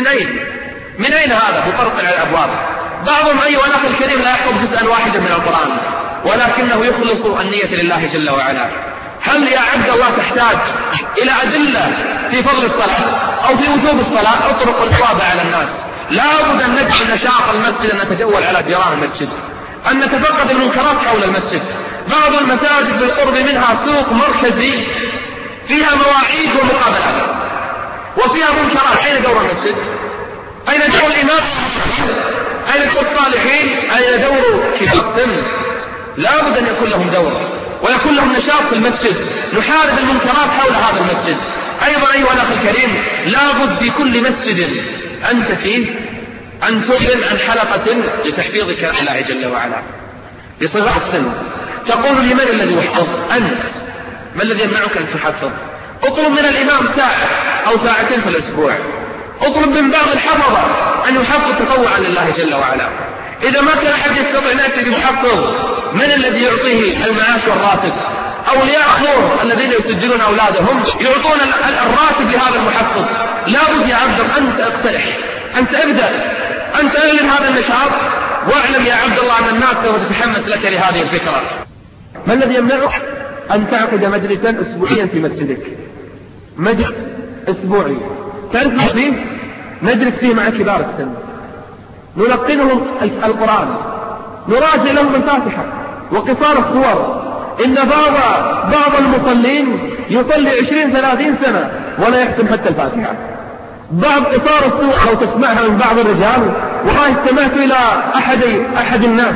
من أين هذا؟ بطرق على الأبواب. بعضهم أيها الأخ الكريم لا يحفظ جزءا واحدا من القرآن، ولكنه يخلص النية لله جل وعلا. هل يا عبد الله تحتاج إلى أدلة في فضل الصلاة أو في وجوب الصلاة؟ اطرق الأبواب على الناس. لا بد أن نجعل نشاط المسجد، أن نتجول على جيران المسجد، أن نتفقد المنكرات حول المسجد. بعض المساجد بالقرب منها سوق مركزي فيها مواعيد ومقابلات وفيها منكرات. أين دور المسجد؟ أين دور الإمام؟ أين دور الصالحين؟ أين دور كبار السن؟ لا بد أن يكون لهم دور ويكون لهم نشاط في المسجد، نحارب المنكرات حول هذا المسجد. أيضا أيها الأخ الكريم لا بد في كل مسجد أنت فيه أن تعلن عن حلقة لتحفيظ كلام الله جل وعلا بصغار السن. تقول لمن الذي يحفظ؟ أنت. ما الذي يمنعك أن تحفظ؟ اطلب من الإمام ساعة أو ساعتين في الأسبوع، اطلب من بعض الحفظة أن يحفظ تطوعا لله جل وعلا. إذا ما كان أحد يستطيع أن يأتي بمحفظ، من الذي يعطيه المعاش والراتب؟ أولياء أمور الذين يسجلون أولادهم يعطون الراتب لهذا المحفظ. لا بد يا عبد أنت اقترح، أنت ابدأ، أنت اعلن هذا النشاط، واعلم يا عبد الله أن الناس سوف تتحمس لك لهذه الفكرة. ما الذي يمنعك أن تعقد مجلسا أسبوعيا في مسجدك؟ مجلس أسبوعي تعرف فيه نجلس فيه مع كبار السن، نلقنهم القرآن، نراجع لهم الفاتحة وقصار الصور. إن بعض المصلين يصلي 20-30 سنة ولا يحسن حتى الفاتحة. بعض قصار الصور لو تسمعها من بعض الرجال، والله استمعت إلى أحد الناس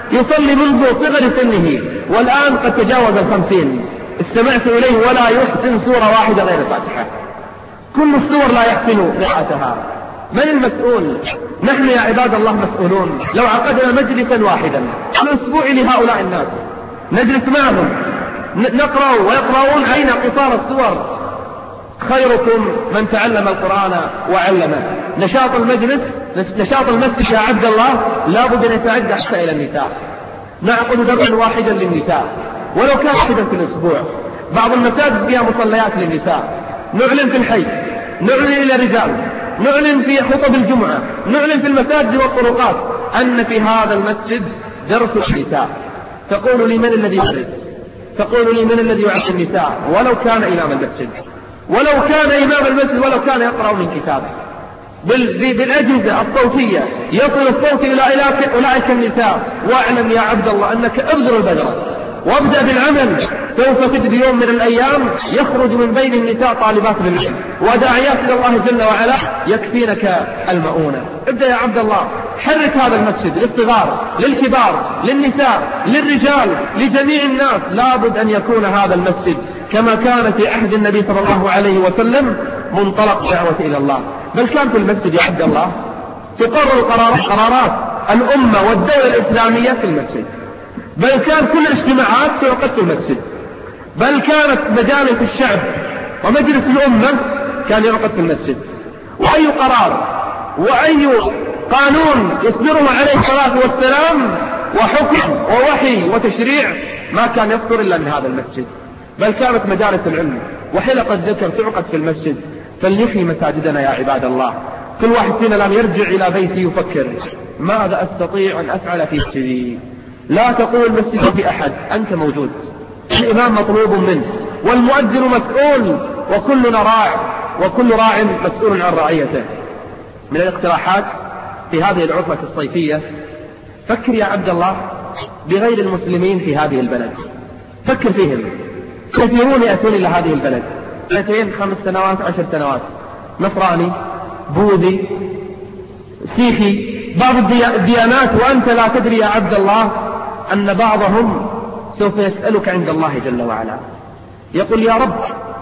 يصلي منذ صغر سنه والآن قد تجاوز 50، استمعت إليه ولا يحسن سورة واحدة غير الفاتحة، كل السور لا يحسن قراءتها. من المسؤول؟ نحن يا عباد الله مسؤولون. لو عقدنا مجلسا واحدا الأسبوع لهؤلاء الناس نجلس معهم نقرأ ويقرؤون أين قصار السور. خيركم من تعلم القرآن وعلمه. نشاط المجلس، نشاط المسجد يا عبد الله لابد أن يتعدى حتى إلى النساء. نعقد درسا واحدا للنساء ولو كان واحدا في الأسبوع. بعض المساجد فيها مصليات للنساء، نعلن في الحي، نعلن إلى الرجال، نعلن في خطب الجمعة، نعلن في المساجد والطرقات أن في هذا المسجد درس النساء. تقول لي من الذي يدرس؟ تقول لي من الذي يعلم النساء؟ ولو كان إمام المسجد، ولو كان إمام المسجد، ولو كان يقرأ من كتابه بالأجهزة الصوتية يصل الصوت إلى أولئك النساء. واعلم يا عبد الله أنك ابذر البذرة وابدأ بالعمل، سوف تجد يوم من الأيام يخرج من بين النساء طالبات للعلم وداعيات إلى الله جل وعلا يكفينك المؤونة. ابدأ يا عبد الله، حرك هذا المسجد للصغار للكبار للنساء للرجال لجميع الناس. لابد أن يكون هذا المسجد كما كان في عهد النبي صلى الله عليه وسلم منطلق دعوة إلى الله. بل كان في المسجد يا عبد الله تقرر قرارات الأمة والدولة الإسلامية في المسجد، بل كان كل الاجتماعات تعقد في المسجد، بل كانت مجالس الشعب ومجلس الأمة كان يعقد في المسجد. وأي قرار وأي قانون يصدره عليه الصلاة والسلام وحكم ووحي وتشريع ما كان يصدر إلا من هذا المسجد. بل كانت مجالس العلم وحلقة الذكر تعقد في المسجد. فلنحيي مساجدنا يا عباد الله. كل واحد فينا لم يرجع إلى بيته يفكر ماذا أستطيع أن أفعل في مسجدي. لا تقول مسجد في أحد، أنت موجود، الإمام مطلوب منه والمؤذن مسؤول وكلنا راع وكل راع مسؤول عن رعيته. من الاقتراحات في هذه العطلة الصيفية، فكر يا عبد الله بغير المسلمين في هذه البلد، فكر فيهم. كثيرون يأتون إلى هذه البلد 2 5 سنوات 10 سنوات، نصراني بوذي سيخي بعض الديانات، وأنت لا تدري يا عبد الله أن بعضهم سوف يسألك عند الله جل وعلا، يقول يا رب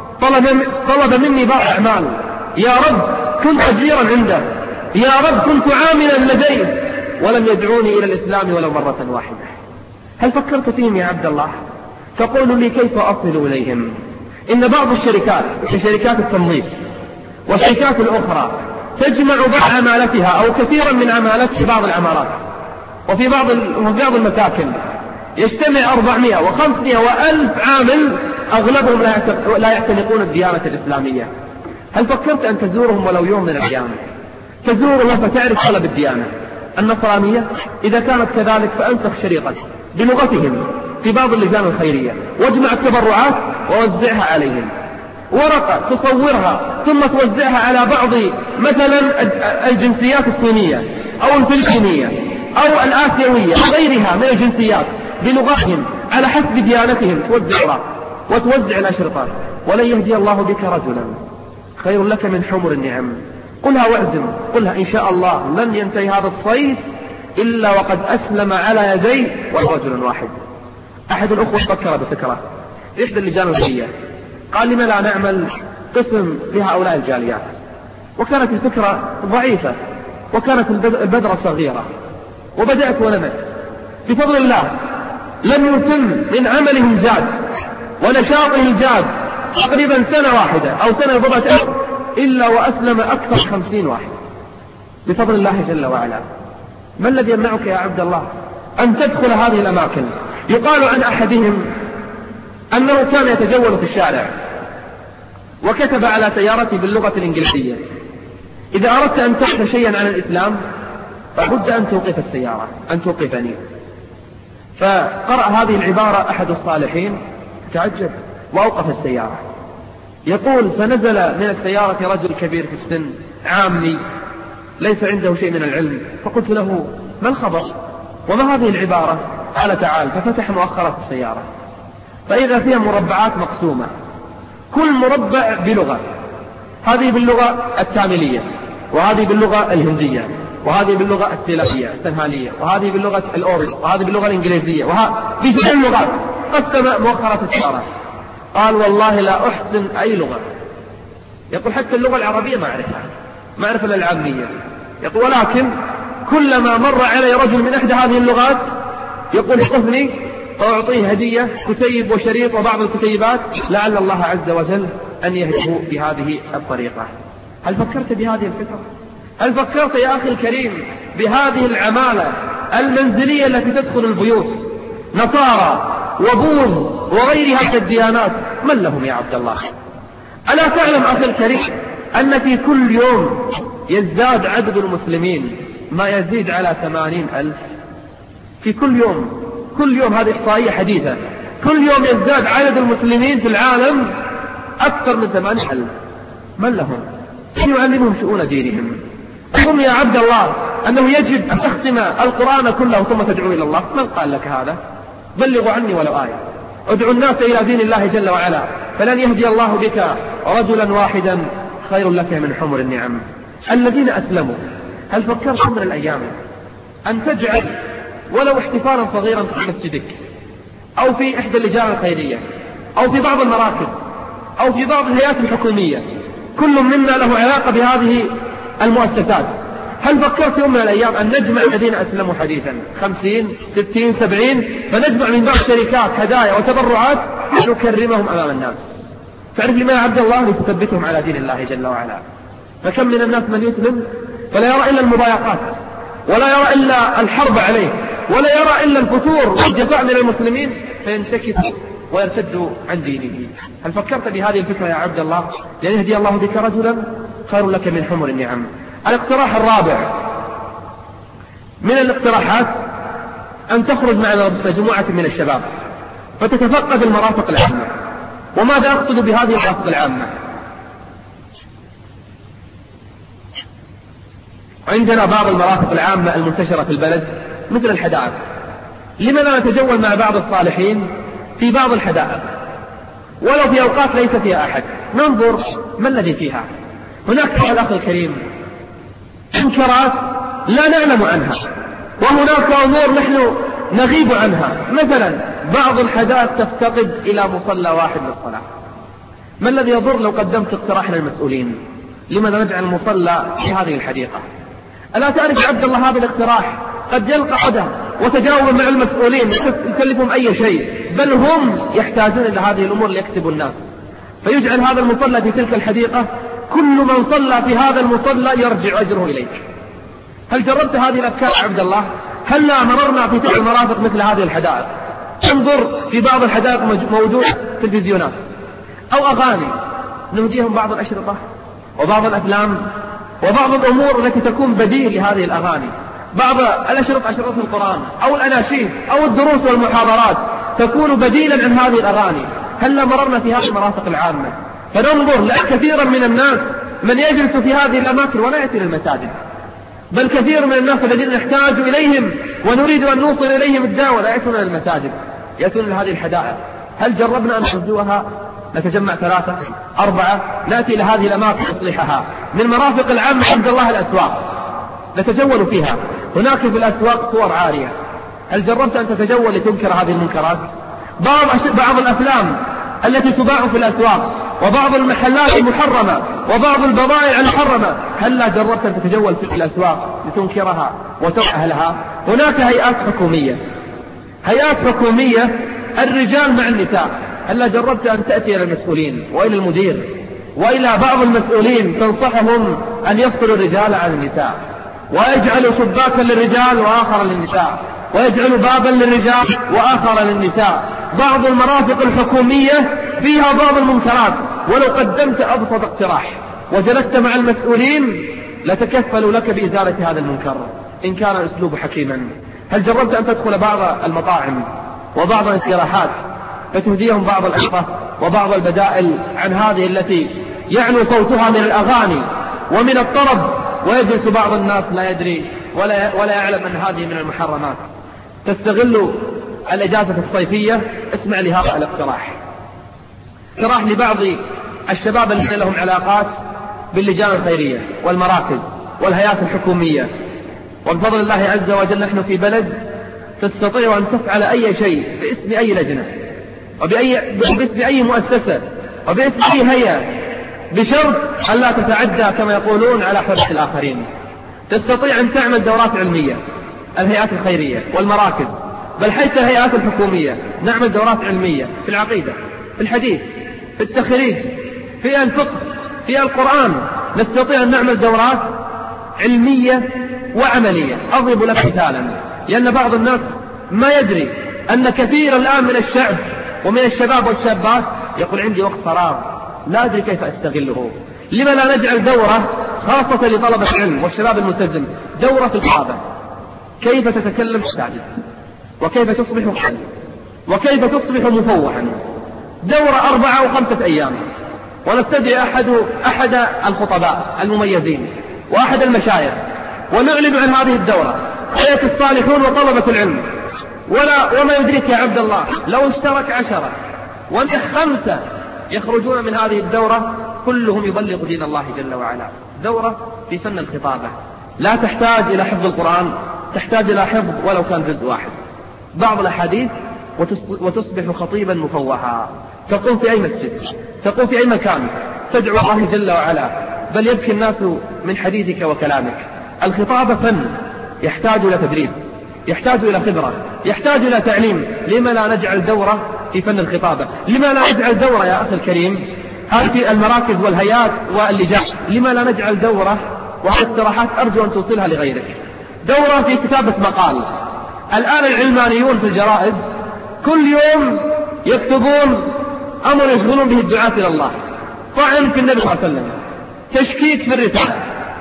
طلب مني بعض أعمال، يا رب كنت أجيرا عنده، يا رب كنت عاملا لديه، ولم يدعوني إلى الإسلام ولو مرة واحدة. هل فكرت فيهم يا عبد الله؟ تقول لي كيف أصل إليهم؟ إن بعض الشركات كشركات التنظيف والشركات الأخرى تجمع بعض عمالتها أو كثيرا من عمالتها في بعض العمارات وفي بعض المساكن، يجتمع 400 و500 و1000 عامل أغلبهم لا يعتنقون الديانة الإسلامية. هل فكرت أن تزورهم ولو يوم من الأيام؟ تزورهم فتعرف طلب الديانة النصرانية. إذا كانت كذلك فأنسخ شريطا بلغتهم في بعض اللجان الخيرية واجمع التبرعات ووزعها عليهم، ورقة تصورها ثم توزعها على بعض مثلا الجنسيات الصينية أو الفلبينية أو الآسيوية وغيرها من الجنسيات بلغتهم على حسب ديانتهم، توزعها وتوزع الأشرطة. ولن يهدي الله بك رجلا خير لك من حمر النعم. قلها واعزم، قلها إن شاء الله لن ينتهي هذا الصيف إلا وقد أسلم على يدي ورجل واحد. أحد الأخوة فكر بفكرة في إحدى اللجان الخيرية، قال لما لا نعمل قسم لهؤلاء الجاليات؟ وكانت الفكرة ضعيفة وكانت البذرة صغيرة، وبدأت ونمت بفضل الله. لم يتم من عمله الجاد ونشاطه الجاد تقريبا سنة واحدة أو سنة بضعة أشهر إلا وأسلم أكثر 50 واحد بفضل الله جل وعلا. ما الذي يمنعك يا عبد الله أن تدخل هذه الأماكن؟ يقال عن أحدهم أنه كان يتجول في الشارع وكتب على سيارته باللغة الإنجليزية: إذا أردت أن تحدث شيئا عن الإسلام فبد أن توقف السيارة، أن توقفني. فقرأ هذه العبارة أحد الصالحين تعجب وأوقف السيارة. يقول: فنزل من السيارة رجل كبير في السن عامي ليس عنده شيء من العلم، فقلت له: ما الخبر وما هذه العبارة؟ قال: تعال. ففتح مؤخرة السيارة فإذا فيها مربعات مقسومة، كل مربع بلغة، هذه باللغة التاميلية وهذه باللغة الهندية وهذه باللغة السيلافية السنهالية، وهذه باللغة الأوري، وهذه باللغة الإنجليزية، في جميع اللغات. قسم مؤخرة السارة، قال والله لا أحسن أي لغة. يقول حتى اللغة العربية ما أعرفها، ما أعرف إلا العامية. يقول ولكن كلما مر علي رجل من إحدى هذه اللغات يقول اصطفني وأعطيه هدية كتيب وشريط وبعض الكتيبات لعل الله عز وجل أن يهديه بهذه الطريقة. هل فكرت بهذه الفكرة؟ هل فكرت يا أخي الكريم بهذه العمالة المنزلية التي تدخل البيوت، نصارى وبوذ وغيرها من الديانات، من لهم يا عبد الله؟ ألا تعلم أخي الكريم أن في كل يوم يزداد عدد المسلمين ما يزيد على 80,000 في كل يوم هذه إحصائية حديثة، كل يوم يزداد عدد المسلمين في العالم أكثر من 80,000. من لهم؟ يعلمهم شؤون دينهم. قم يا عبد الله أنه يجب أن تختم القرآن كله ثم تدعو إلى الله. من قال لك هذا؟ بلغوا عني ولو آية. ادعو الناس إلى دين الله جل وعلا، فلن يهدي الله بك رجلا واحدا خير لك من حمر النعم. الذين أسلموا، هل فكرت من الأيام أن تجعل ولو احتفالا صغيرا في مسجدك أو في إحدى اللجان الخيرية أو في بعض المراكز أو في بعض الهيئات الحكومية، كل منا له علاقة بهذه المؤسسات؟ هل فكرت يوم من الأيام أن نجمع الذين أسلموا حديثا 50 60 70 فنجمع من بعض الشركات هدايا وتبرعات نكرمهم أمام الناس؟ تعرف لما يا عبد الله؟ لتثبتهم على دين الله جل وعلا. فكم من الناس من يسلم فلا يرى إلا المضايقات، ولا يرى إلا الحرب عليه، ولا يرى إلا الفتور والجفاء من المسلمين، فينتكس ويرتد عن دينه. هل فكرت بهذه الفكرة يا عبد الله؟ لأن يهدي الله بك رجلا خير لك من حمر النعم. الاقتراح الرابع من الاقتراحات أن تخرج مع مجموعة من الشباب فتتفقد المرافق العامة. وماذا أقصد بهذه المرافق العامة؟ عندنا بعض المرافق العامة المنتشرة في البلد مثل الحدائق. لما لا نتجول مع بعض الصالحين في بعض الحدائق ولو في أوقات ليس فيها أحد، ننظر ما الذي فيها؟ هناك يا الأخ الكريم منكرات لا نعلم عنها، وهناك أمور نحن نغيب عنها. مثلا بعض الحدائق تفتقد إلى مصلى واحد للصلاة. ما الذي يضر لو قدمت اقتراح للمسؤولين؟ لماذا نجعل المصلى في هذه الحديقة؟ ألا تعرف عبد الله هذا الاقتراح قد يلقى قدم وتجاوبا مع المسؤولين يكلفهم أي شيء، بل هم يحتاجون إلى هذه الأمور ليكسبوا الناس، فيجعل هذا المصلى في تلك الحديقة، كل من صلى في هذا المصلى يرجع أجره إليك. هل جربت هذه الأفكار يا عبد الله؟ هل لا مررنا في تلك المرافق مثل هذه الحدائق؟ انظر في بعض الحدائق موجود تلفزيونات أو أغاني، نهديهم بعض الأشرطة وبعض الأفلام وبعض الأمور التي تكون بديل لهذه الأغاني. بعض الأشرطة أشرطة القرآن أو الأناشيد أو الدروس والمحاضرات تكون بديلا عن هذه الأغاني. هل لا مررنا في هذه المرافق العامة فننظر لأن كثيرا من الناس من يجلس في هذه الأماكن ولا يأتي للمساجد، بل كثير من الناس الذين نحتاج إليهم ونريد أن نوصل إليهم الدعوة لا يأتون للمساجد، يأتون لهذه الحدائق. هل جربنا أن نحجوها؟ نتجمع 3 4 نأتي إلى هذه الأماكن نصلحها. من مرافق العامة عند الله الأسواق نتجول فيها، هناك في الأسواق صور عارية. هل جربت أن تتجول لتنكر هذه المنكرات؟ بعض الأفلام التي تباع في الأسواق وبعض المحلات المحرمة وبعض البضائع المحرمة، هل لا جربت أن تتجول في الأسواق لتنكرها وتوعى أهلها؟ هناك هيئات حكومية الرجال مع النساء، هل لا جربت أن تأتي إلى المسؤولين وإلى المدير وإلى بعض المسؤولين تنصحهم أن يفصلوا الرجال عن النساء ويجعلوا شباكا للرجال وآخر للنساء ويجعلوا بابا للرجال وآخر للنساء؟ بعض المرافق الحكومية فيها بعض المنكرات، ولو قدمت أبسط اقتراح وجلست مع المسؤولين لتكفلوا لك بإزالة هذا المنكر إن كان الأسلوب حكيما. هل جربت أن تدخل بعض المطاعم وبعض الاستراحات فتهديهم بعض الأشرطة وبعض البدائل عن هذه التي يعنو صوتها من الأغاني ومن الطرب، ويجلس بعض الناس لا يدري ولا يعلم أن هذه من المحرمات؟ تستغل الإجازة الصيفية. اسمع لهذا الاقتراح، اقتراح لبعض الشباب الذين لهم علاقات باللجان الخيرية والمراكز والهيئات الحكومية. وبفضل الله عز وجل نحن في بلد تستطيع أن تفعل أي شيء باسم أي لجنة وباسم أي مؤسسة وباسم أي هيئة، بشرط أن لا تتعدى كما يقولون على حرية الآخرين. تستطيع أن تعمل دورات علمية، الهيئات الخيرية والمراكز، بل حتى الهيئات الحكومية نعمل دورات علمية في العقيدة، في الحديث، في التخريج، في الفقه، في القرآن. نستطيع أن نعمل دورات علمية وعملية. أضرب لك مثالا، لأن بعض الناس ما يدري أن كثيرا الآن من الشعب ومن الشباب والشابات يقول عندي وقت فراغ لا أدري كيف أستغله. لما لا نجعل دورة خاصة لطلبة العلم والشباب الملتزم، دورة في الخطابة، كيف تتكلم ساجد، وكيف تصبح خالد، وكيف تصبح مفوحا. دورة 4 أو 5 أيام، ونستدعي أحد الخطباء المميزين وأحد المشايخ ونعلن عن هذه الدورة، حياة الصالحون وطلبة العلم. وما يدريك يا عبد الله لو اشترك 10 ونح 5 يخرجون من هذه الدورة كلهم يبلغ دين الله جل وعلا. دورة في فن الخطابة لا تحتاج إلى حفظ القرآن، تحتاج إلى حفظ ولو كان جزء واحد، بعض الأحاديث، وتصبح خطيبا مفوحا. تقوم في أي مسجد، تقوم في أي مكان، تدعو الله جل وعلا، بل يبكي الناس من حديثك وكلامك. الخطابة فن يحتاج إلى تدريس، يحتاج إلى خبرة، يحتاج إلى تعليم. لما لا نجعل دورة في فن الخطابة؟ لما لا نجعل دورة يا أخي الكريم هذه المراكز والهيئات واللجان؟ لما لا نجعل دورة واقتراحات أرجو أن توصلها لغيرك؟ دورة في كتابة مقال. الآن العلمانيون في الجرائد كل يوم يكتبون أمر يشغلون به الدعاة إلى الله، طعن في النبي صلى الله عليه وسلم، تشكيك في الرسالة،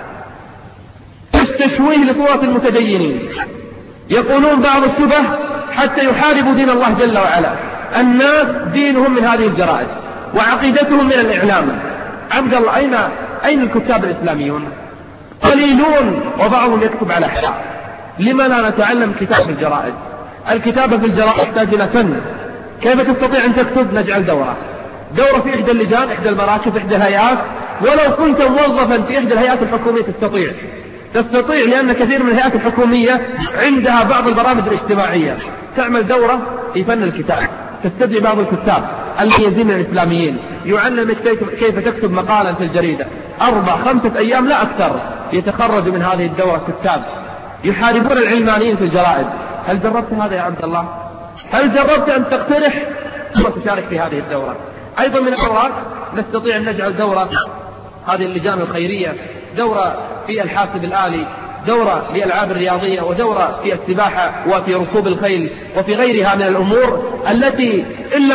تشويه لصورة المتدينين، يقولون بعض الشبه حتى يحاربوا دين الله جل وعلا. الناس دينهم من هذه الجرائد وعقيدتهم من الإعلام. عبد الله أين الكتاب الإسلاميون؟ قليلون، وبعضهم يكتب على حساب. لما لا نتعلم كتاب في الجرائد؟ الكتابة في الجرائد تحتاج إلى فن. كيف تستطيع أن تكتب؟ نجعل دورة في إحدى اللجان، إحدى المراكز، إحدى الهيئات. ولو كنت موظفا في إحدى الهيئات الحكومية تستطيع، لأن كثير من الهيئات الحكومية عندها بعض البرامج الاجتماعية، تعمل دورة في فن الكتاب، تستدعي بعض الكتاب المميزين الإسلاميين، يعلمك كيف تكتب مقالا في الجريدة. 4-5 أيام لا أكثر يتخرج من هذه الدورة كتاب يحاربون العلمانيين في الجرائد. هل جربت هذا يا عبد الله؟ هل جربت أن تقترح وتشارك في هذه الدورة؟ أيضا من الأوراق نستطيع أن نجعل دورة هذه اللجان الخيرية، دورة في الحاسب الآلي، دورة في الألعاب الرياضية، ودورة في السباحة وفي ركوب الخيل وفي غيرها من الأمور التي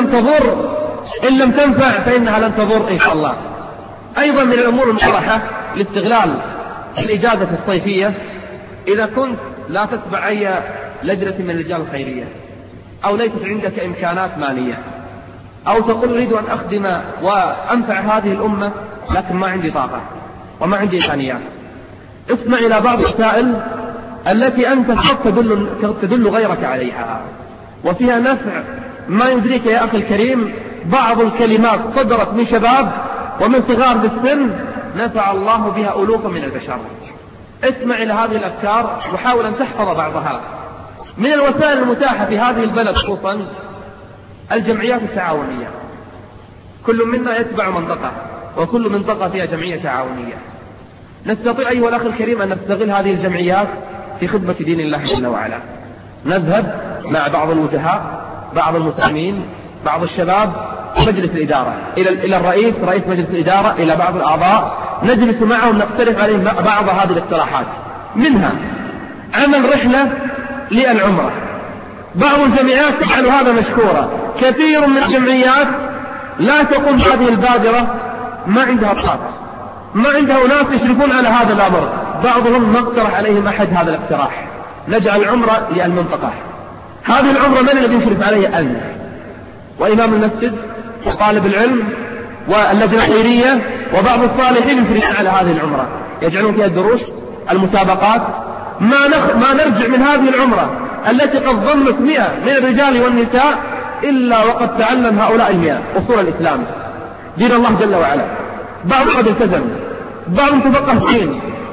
إن لم تنفع فإنها لن تضر إن شاء الله. أيضا من الأمور المطرحة لاستغلال الإجازة الصيفية، إذا كنت لا تتبع أي لجنة من اللجان الخيرية أو ليست عندك إمكانات مالية، أو تقول أريد أن أخدم وأنفع هذه الأمة لكن ما عندي طاقة وما عندي إمكانيات، اسمع إلى بعض الرسائل التي أنت تدل غيرك عليها وفيها نفع ما يدريك يا أخي الكريم. بعض الكلمات صدرت من شباب ومن صغار بالسن نفع الله بها ألوفا من البشر. اسمع إلى هذه الأفكار وحاول أن تحفظ بعضها. من الوسائل المتاحة في هذه البلد خصوصا الجمعيات التعاونية، كل منا يتبع منطقة وكل منطقة فيها جمعية تعاونية. نستطيع أيها الأخ الكريم أن نستغل هذه الجمعيات في خدمة دين الله جل وعلا. نذهب مع بعض الوجهاء، بعض المسلمين، بعض الشباب، مجلس الإدارة، إلى الرئيس، رئيس مجلس الإدارة، إلى بعض الأعضاء، نجلس معهم نقترح عليهم بعض هذه الاقتراحات. منها عمل رحلة للعمرة. بعض الجمعيات تفعل هذا مشكورا. كثير من الجمعيات لا تقوم بهذه البادرة، ما عندها طاقة، ما عندها ناس يشرفون على هذا الأمر. بعضهم نقترح عليهم أحد هذا الاقتراح، نجعل عمرة للمنطقة. هذه العمرة من الذي يشرف عليها؟ أنت وإمام المسجد وطالب العلم واللجنة الخيرية وبعض الصالحين يشرفون على هذه العمرة، يجعلون فيها الدروس، المسابقات. ما نرجع من هذه العمرة التي قد ضمت 100 من الرجال والنساء إلا وقد تعلم هؤلاء 100 أصول الإسلام، دين الله جل وعلا. بعض قد التزم، بعض تفقه فين.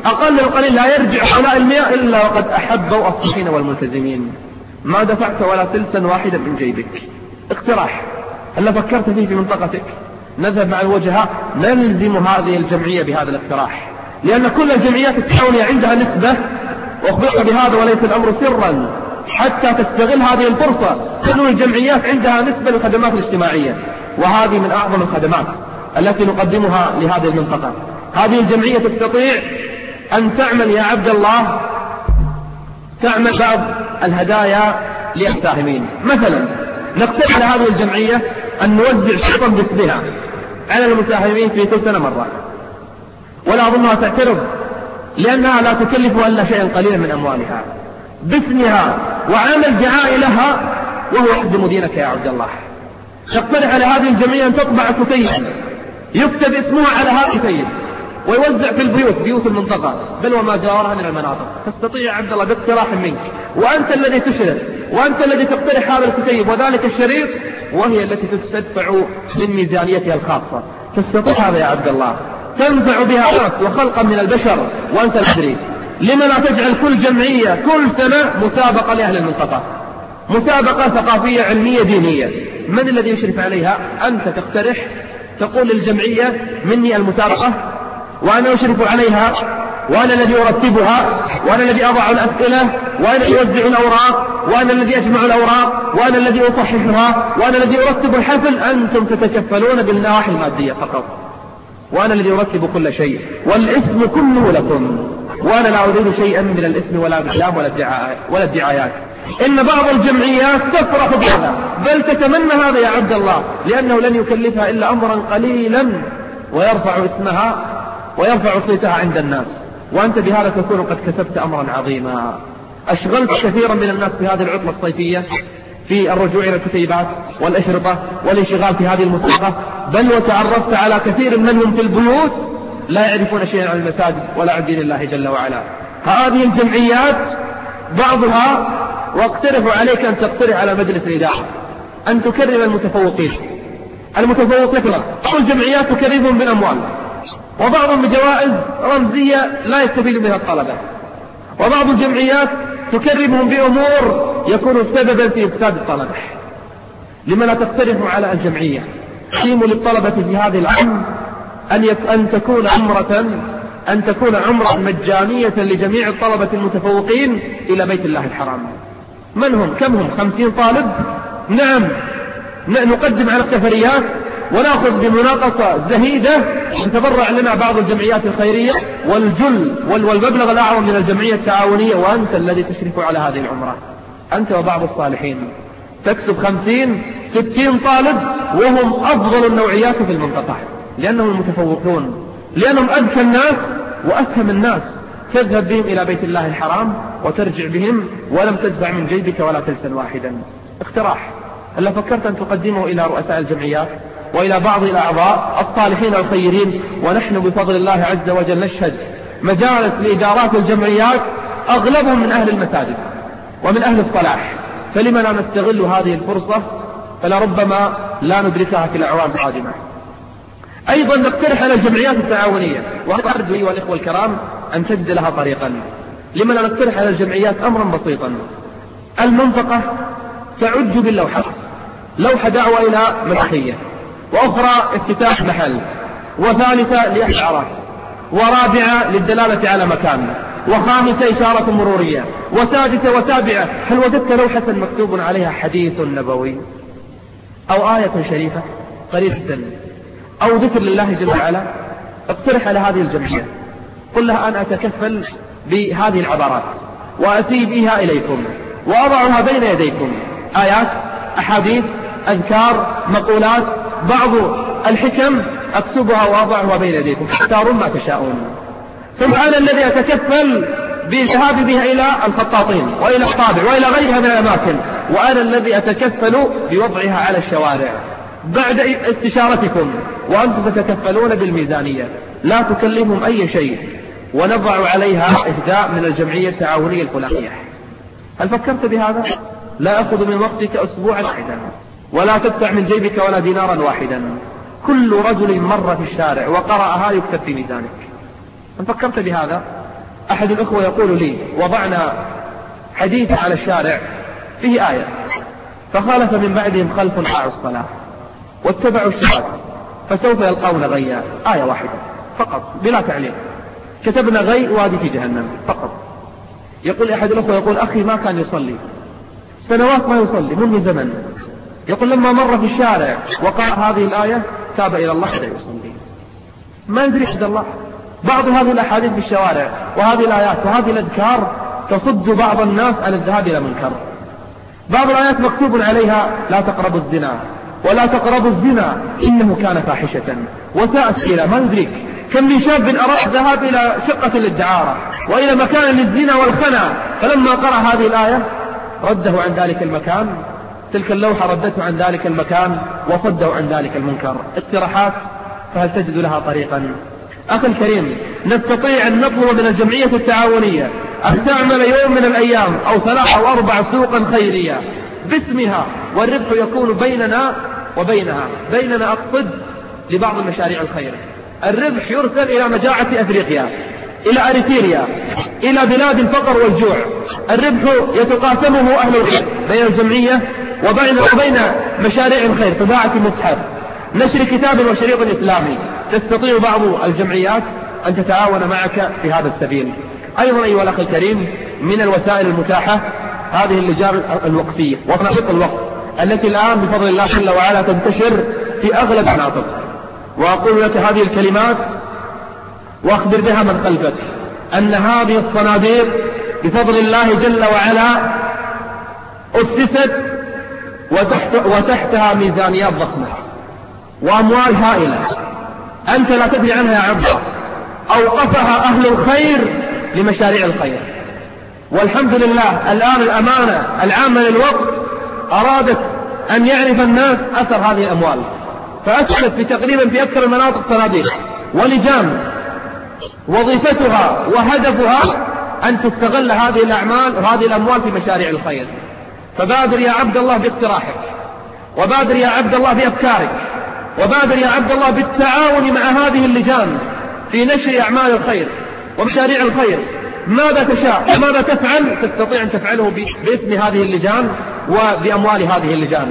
أقل القليل لا يرجع هؤلاء 100 إلا وقد أحبوا الصالحين والملتزمين. ما دفعت ولا تلسا واحدا من جيبك. اقتراح هل فكرت فيه في منطقتك؟ نذهب مع الوجهاء نلزم هذه الجمعية بهذا الاقتراح، لأن كل الجمعيات التعاونية عندها نسبة، وأخبرك بهذا وليس الأمر سرا حتى تستغل هذه الفرصة. كل الجمعيات عندها نسبة للخدمات الاجتماعية، وهذه من أعظم الخدمات التي نقدمها لهذه المنطقة. هذه الجمعية تستطيع أن تعمل يا عبد الله، تعمل بعض الهدايا للساهمين. مثلا نقترح على هذه الجمعية أن نوزع شرطا باسمها على المساهمين في كل سنة مرة، ولا أظنها تعترض لأنها لا تكلفها إلا شيئا قليلا من أموالها، باسمها وعمل دعائي لها وهو يخدم دينك يا عبد الله. نقترح على هذه الجمعية أن تطبع كتيب يكتب اسمها على هذا الكتيب ويوزع في البيوت، بيوت المنطقة بل وما جاورها من المناطق. تستطيع يا عبد الله باقتراح منك، وأنت الذي تشرف وأنت الذي تقترح هذا الكتيب وذلك الشريط، وهي التي تدفع من ميزانيتها الخاصة. تستطيع هذا يا عبد الله، تنفع بها ناس وخلقا من البشر وأنت تدري. لما لا تجعل كل جمعية كل سنة مسابقة لأهل المنطقة، مسابقة ثقافية علمية دينية؟ من الذي يشرف عليها؟ أنت تقترح، تقول للجمعية مني المسابقة وأنا أشرف عليها، وأنا الذي أرتبها، وأنا الذي أضع الأسئلة، وأنا الذي أوزع الأوراق، وأنا الذي أجمع الأوراق، وأنا الذي أصححها، وأنا الذي أرتب الحفل. أنتم تتكفلون بالنواحي المادية فقط، وأنا الذي أرتب كل شيء، والاسم كله لكم، وأنا لا أريد شيئا من الاسم ولا الإعلام ولا الدعايات. إن بعض الجمعيات تفرح بهذا بل تتمنى هذا يا عبد الله، لأنه لن يكلفها إلا أمرا قليلا ويرفع اسمها ويرفع صيتها عند الناس، وأنت بهذا تكون قد كسبت أمرا عظيما. أشغلت كثيرا من الناس في هذه العطلة الصيفية في الرجوع إلى الكتيبات والأشرطة والانشغال في هذه الموسيقى، بل وتعرفت على كثير منهم في البيوت لا يعرفون شيئا عن المساجد ولا عن دين الله جل وعلا. هذه الجمعيات بعضها، واقترح عليك أن تقترح على مجلس الإدارة أن تكرم المتفوقين. المتفوق يطلق، كل الجمعيات تكرمهم بالأموال، وبعضهم بجوائز رمزية لا يستفيد منها الطلبة، وبعض الجمعيات تكرمهم بأمور يكون سببا في إفساد الطلبة. لما لا تقترح على الجمعية تقيم للطلبة في هذه العام أن تكون عمرة مجانية لجميع الطلبة المتفوقين إلى بيت الله الحرام؟ من هم؟ كم هم؟ 50 طالب؟ نعم، نقدم على السفريات ونأخذ بمناقصة زهيدة تتبرع لنا بعض الجمعيات الخيرية والمبلغ الأعظم من الجمعية التعاونية، وأنت الذي تشرف على هذه العمرة، أنت وبعض الصالحين تكسب 50-60 طالب، وهم أفضل النوعيات في المنطقة، لأنهم المتفوقون، لأنهم أذكى الناس وأفهم الناس. تذهب بهم إلى بيت الله الحرام وترجع بهم ولم تدفع من جيبك ولا تلسا واحدا. اقتراح هل فكرت أن تقدمه إلى رؤساء الجمعيات وإلى بعض الأعضاء الصالحين الخيرين؟ ونحن بفضل الله عز وجل نشهد مجالس لإدارات الجمعيات أغلبهم من أهل المساجد ومن أهل الصلاح، فلما لا نستغل هذه الفرصة؟ فلربما لا ندركها في الأعوام القادمة. أيضا نقترح على الجمعيات التعاونية، وأرجو أيها الإخوة الكرام أن تجد لها طريقا. لما لا نقترح على الجمعيات أمرا بسيطا؟ المنطقة تعج باللوحات، لوحة دعوة إلى مسيحية، وأخرى افتتاح محل، وثالثة لأحد عراس، ورابعة للدلالة على مكان، وخامسة إشارة مرورية، وسادسة وسابعة. هل وجدت لوحة مكتوب عليها حديث نبوي أو آية شريفة قريبة أو ذكر لله جل وعلا؟ اقترح على هذه الجمعية، قل لها أنا أتكفل بهذه العبارات وأتي بها إليكم وأضعها بين يديكم، آيات، أحاديث، أذكار، مقولات، بعض الحكم أكتبها وأضعها بين يديكم، تختارون ما تشاءون. ثم أنا الذي أتكفل بالذهاب بها إلى الخطاطين وإلى الطابع وإلى غيرها من الأماكن، وأنا الذي أتكفل بوضعها على الشوارع بعد استشارتكم، وأنتم تتكفلون بالميزانية لا تكلفهم أي شيء، ونضع عليها إهداء من الجمعية التعاونية الفلانية. هل فكرت بهذا؟ لا أخذ من وقتك أسبوعا واحدا، ولا تدفع من جيبك ولا دينارا واحدا. كل رجل مر في الشارع وقرأها يكتب في ميزانك. هل فكرت بهذا؟ أحد الأخوة يقول لي: وضعنا حديث على الشارع فيه آية، فخالف من بعدهم خلف أضاعوا الصلاة واتبعوا الشهوات فسوف يلقون غيا. آية واحدة فقط بلا تعليق، كتبنا غي وادي في جهنم فقط. يقول أحد الأخوة يقول: أخي ما كان يصلي، سنوات ما يصلي منذ زمن، يقول لما مر في الشارع وقرأ هذه الآية تاب إلى الله حتى يصلي. ما يدري حد الله. بعض هذه الأحاديث في الشوارع وهذه الآيات وهذه الأذكار تصد بعض الناس عن الذهاب إلى منكر. بعض الآيات مكتوب عليها: لا تقربوا الزنا، ولا تقربوا الزنا إنه كان فاحشة وساء سبيلا. ما يدرك كم من شاب أراد الذهاب إلى شقة للدعارة وإلى مكان للزنا والخنا، فلما قرأ هذه الآية رده عن ذلك المكان، تلك اللوحة ردته عن ذلك المكان وصده عن ذلك المنكر. اقتراحات، فهل تجد لها طريقا؟ أخي الكريم، نستطيع أن نطلب من الجمعية التعاونية أن تعمل يوم من الأيام أو 3 أو 4 سوقا خيرية باسمها، والربح يكون بيننا وبينها. بيننا أقصد لبعض المشاريع الخير. الربح يرسل إلى مجاعة أفريقيا، إلى أريتريا، إلى بلاد الفقر والجوع. الربح يتقاسمه أهل الخير بين الجمعية وبين مشاريع الخير، طباعة مصحف، نشر كتاب وشريط إسلامي. تستطيع بعض الجمعيات أن تتعاون معك في هذا السبيل. أيضا أيها الأخ الكريم، من الوسائل المتاحة هذه اللجان الوقفية وصناديق الوقف التي الآن بفضل الله جل وعلا تنتشر في أغلب المناطق. وأقول لك هذه الكلمات وأخبر بها من خلفك، أن هذه الصناديق بفضل الله جل وعلا أسست وتحتها ميزانيات ضخمة وأموال هائلة أنت لا تدري عنها يا عبد. أوقفها أهل الخير لمشاريع الخير. والحمد لله الآن الأمانة العامة للوقف أرادت أن يعرف الناس أثر هذه الأموال، فأسست في أكثر المناطق صناديق ولجان وظيفتها وهدفها أن تستغل هذه الأعمال وهذه الأموال في مشاريع الخير. فبادر يا عبد الله باقتراحك، وبادر يا عبد الله بأفكارك، وبادر يا عبد الله بالتعاون مع هذه اللجان في نشر أعمال الخير ومشاريع الخير. ماذا تشاء وماذا تفعل تستطيع أن تفعله باسم هذه اللجان وبأموال هذه اللجان.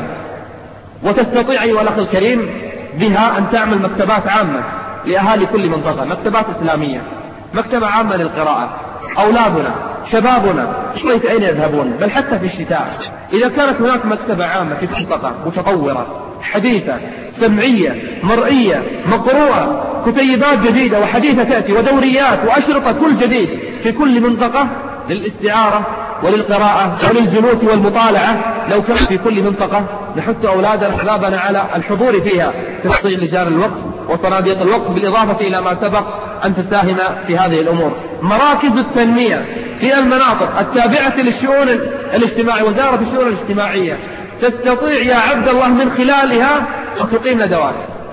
وتستطيع أيها الأخ الكريم بها أن تعمل مكتبات عامة لأهالي كل منطقة، مكتبات إسلامية، مكتبة عامة للقراءة. أولادنا شبابنا الصيف أين يذهبون؟ بل حتى في الشتاء إذا كانت هناك مكتبة عامة في منطقة متطورة حديثة سمعية مرئية مقروءة، كتيبات جديدة وحديثة تأتي ودوريات وأشرطة كل جديد في كل منطقة للاستعارة وللقراءة وللجلوس والمطالعة. لو كان في كل منطقة نحث أولادنا أحبابنا على الحضور فيها. تستطيع لجان الوقف وصناديق الوقف بالإضافة إلى ما سبق أن تساهم في هذه الأمور. مراكز التنمية في المناطق التابعة للشؤون الاجتماعية، وزارة الشؤون الاجتماعية، تستطيع يا عبد الله من خلالها أن تقيم ندوات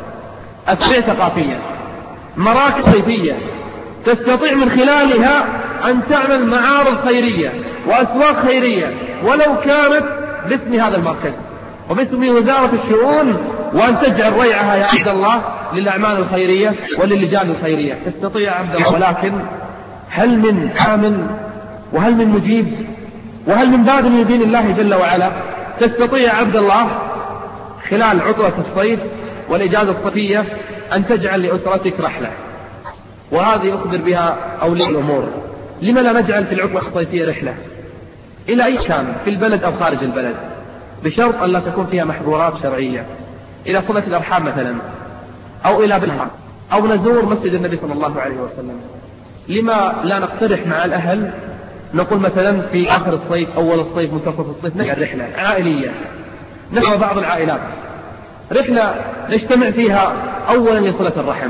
أسرية ثقافية، مراكز صيفية، تستطيع من خلالها أن تعمل معارض خيرية وأسواق خيرية ولو كانت باسم هذا المركز وباسم وزارة الشؤون، وأن تجعل ريعها يا عبد الله للأعمال الخيرية وللجان الخيرية. تستطيع يا عبد الله، ولكن هل من عامل وهل من مجيب وهل من باب لدين الله جل وعلا؟ تستطيع يا عبد الله خلال عطلة الصيف والإجازة الصيفية أن تجعل لأسرتك رحلة، وهذه أخبر بها أولي الأمور. لما لا نجعل في العطلة الصيفية رحلة إلى أي كان في البلد أو خارج البلد، بشرط أن لا تكون فيها محظورات شرعية، إلى صلة الأرحام مثلا، أو إلى بلها، أو نزور مسجد النبي صلى الله عليه وسلم. لما لا نقترح مع الأهل نقول مثلا في آخر الصيف أول الصيف منتصف الصيف نجعل رحلة عائلية نحو بعض العائلات، رحلة نجتمع فيها أولا لصلة الرحم،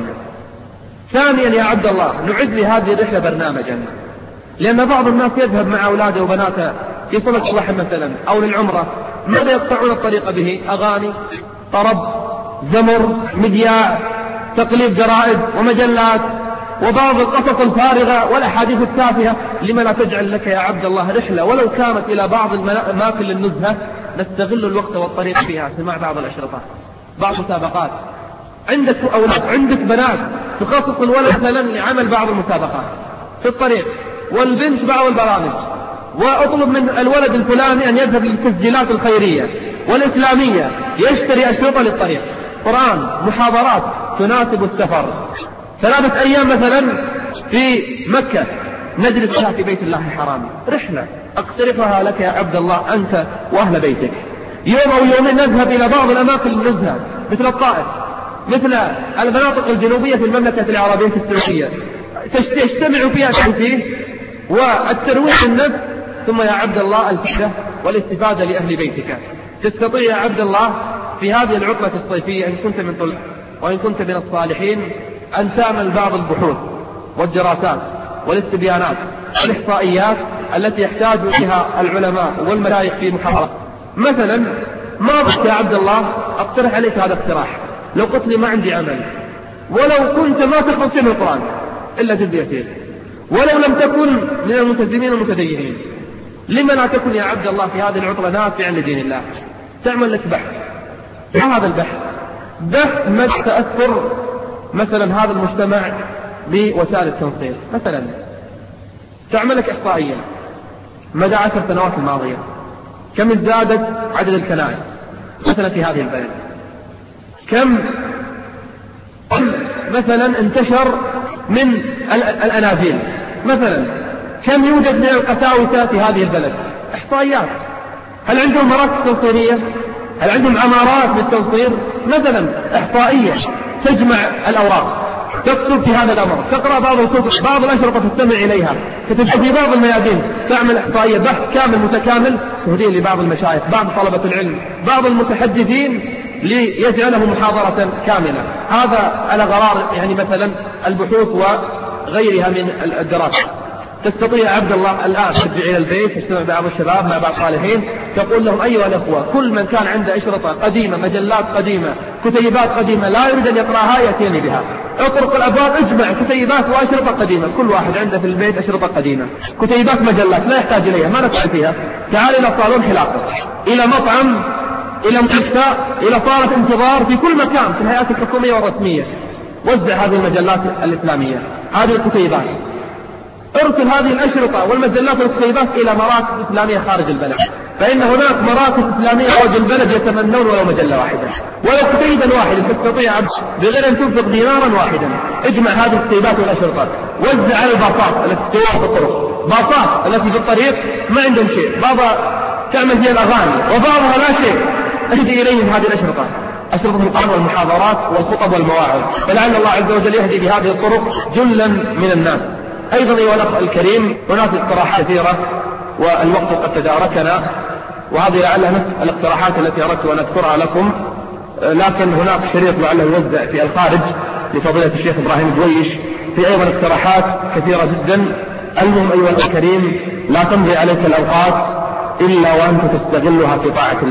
ثانيا يا عبد الله نعد لهذه الرحلة برنامجا، لأن بعض الناس يذهب مع أولاده وبناته في صلة الرحم مثلا أو للعمرة، ماذا يقطعون الطريق به؟ أغاني، طرب، زمر، مذياع، تقليب جرائد ومجلات وبعض القصص الفارغة والأحاديث التافهة. لما لا تجعل لك يا عبد الله رحلة ولو كانت إلى بعض الأماكن للنزهة، نستغل الوقت والطريق فيها، سماع بعض الأشرطة، بعض مسابقات. عندك أولاد، عندك بنات، تخصص الولد مثلا لعمل بعض المسابقات في الطريق، والبنت بعض البرامج، وأطلب من الولد الفلاني أن يذهب للتسجيلات الخيرية والإسلامية يشتري أشرطة للطريق، قرآن، محاضرات تناسب السفر. 3 أيام مثلا في مكة نجلس فيها في بيت الله الحرام، رحلة أقترحها لك يا عبد الله أنت وأهل بيتك. يوم أو يومين نذهب إلى بعض الأماكن النزهة مثل الطائف، مثل المناطق الجنوبية في المملكة العربية السعودية، تجتمع فيها التنفيه والترويح النفس، ثم يا عبد الله الفائدة والاستفادة لأهل بيتك. تستطيع يا عبد الله في هذه العطلة الصيفية إن كنت من طلاب وإن كنت من الصالحين أن تعمل بعض البحوث والدراسات والاستبيانات والإحصائيات التي يحتاج إليها العلماء والمشايخ في محاضرة. مثلا ما بك يا عبد الله أقترح عليك هذا اقتراح، لو قلت لي ما عندي عمل، ولو كنت ما تحفظ شيء من القرآن إلا جزء يسير، ولو لم تكن من الملتزمين المتدينين، لما لا تكن يا عبد الله في هذه العطلة نافعا لدين الله؟ تعمل لك بحث. ما هذا البحث؟ بحث مدى تأثر مثلا هذا المجتمع بوسائل التنصير. مثلا تعمل لك إحصائية مدى 10 سنوات الماضية، كم ازدادت عدد الكنائس مثلا في هذه البلد، كم مثلا انتشر من الأناجيل، مثلا كم يوجد من القساوسة في هذه البلد. إحصائيات. هل عندهم مراكز تنصيرية؟ هل عندهم عمارات للتنصير؟ مثلا إحصائية تجمع الأوراق، تكتب في هذا الأمر، تقرأ بعض الكتب، بعض الأشرطة تستمع إليها، تتبع في بعض الميادين، تعمل إحصائية بحث كامل متكامل تهديه لبعض المشايخ، بعض طلبة العلم، بعض المتحدثين ليجعله محاضرة كاملة. هذا على غرار يعني مثلا البحوث وغيرها من الدراسة. تستطيع عبد الله الآن ترجع إلى البيت، تجتمع بعض الشباب مع بعض الصالحين، تقول لهم أيها الأخوة كل من كان عنده أشرطة قديمة، مجلات قديمة، كتيبات قديمة لا يريد أن يقرأها يأتيني بها. اطرق الأبواب، اجمع كتيبات وأشرطة قديمة، كل واحد عنده في البيت أشرطة قديمة، كتيبات، مجلات لا يحتاج إليها، ما نفعل فيها. تعال إلى صالون حلاقة، إلى مطعم، إلى مستشفى، إلى صالة انتظار، في كل مكان في الهيئات الحكومية والرسمية، وزع هذه المجلات الإسلامية، هذه الكتيبات، ارسل هذه الأشرطة والمجلات والكتيبات إلى مراكز إسلامية خارج البلد، فإن هناك مراكز إسلامية خارج البلد يتمنون ولو مجلة واحدة، ولو كتيبا واحدا تستطيع بغير أن تنفق دينارا واحدا. اجمع هذه الكتيبات والأشرطة، وزع على الباصات التي تروح في الطرق، باصات التي في الطريق ما عندهم شيء، بعضها تعمل فيها الأغاني وبعضها لا شيء، اهدي إليهم هذه الأشرطة، أشرطة القرآن والمحاضرات والخطب والمواعظ، فلعل الله عز وجل يهدي بهذه الطرق جلا من الناس. أيضا أيها الأخ الكريم هناك اقتراحات كثيرة والوقت قد تداركنا، وهذه لعلها نفس الاقتراحات التي أردت أن أذكرها لكم، لكن هناك شريط لعله يوزع في الخارج لفضيلة الشيخ إبراهيم دويش في أيضا اقتراحات كثيرة جدا. المهم أيها الكريم لا تمضي عليك الأوقات إلا وأنت تستغلها في طاعة الله.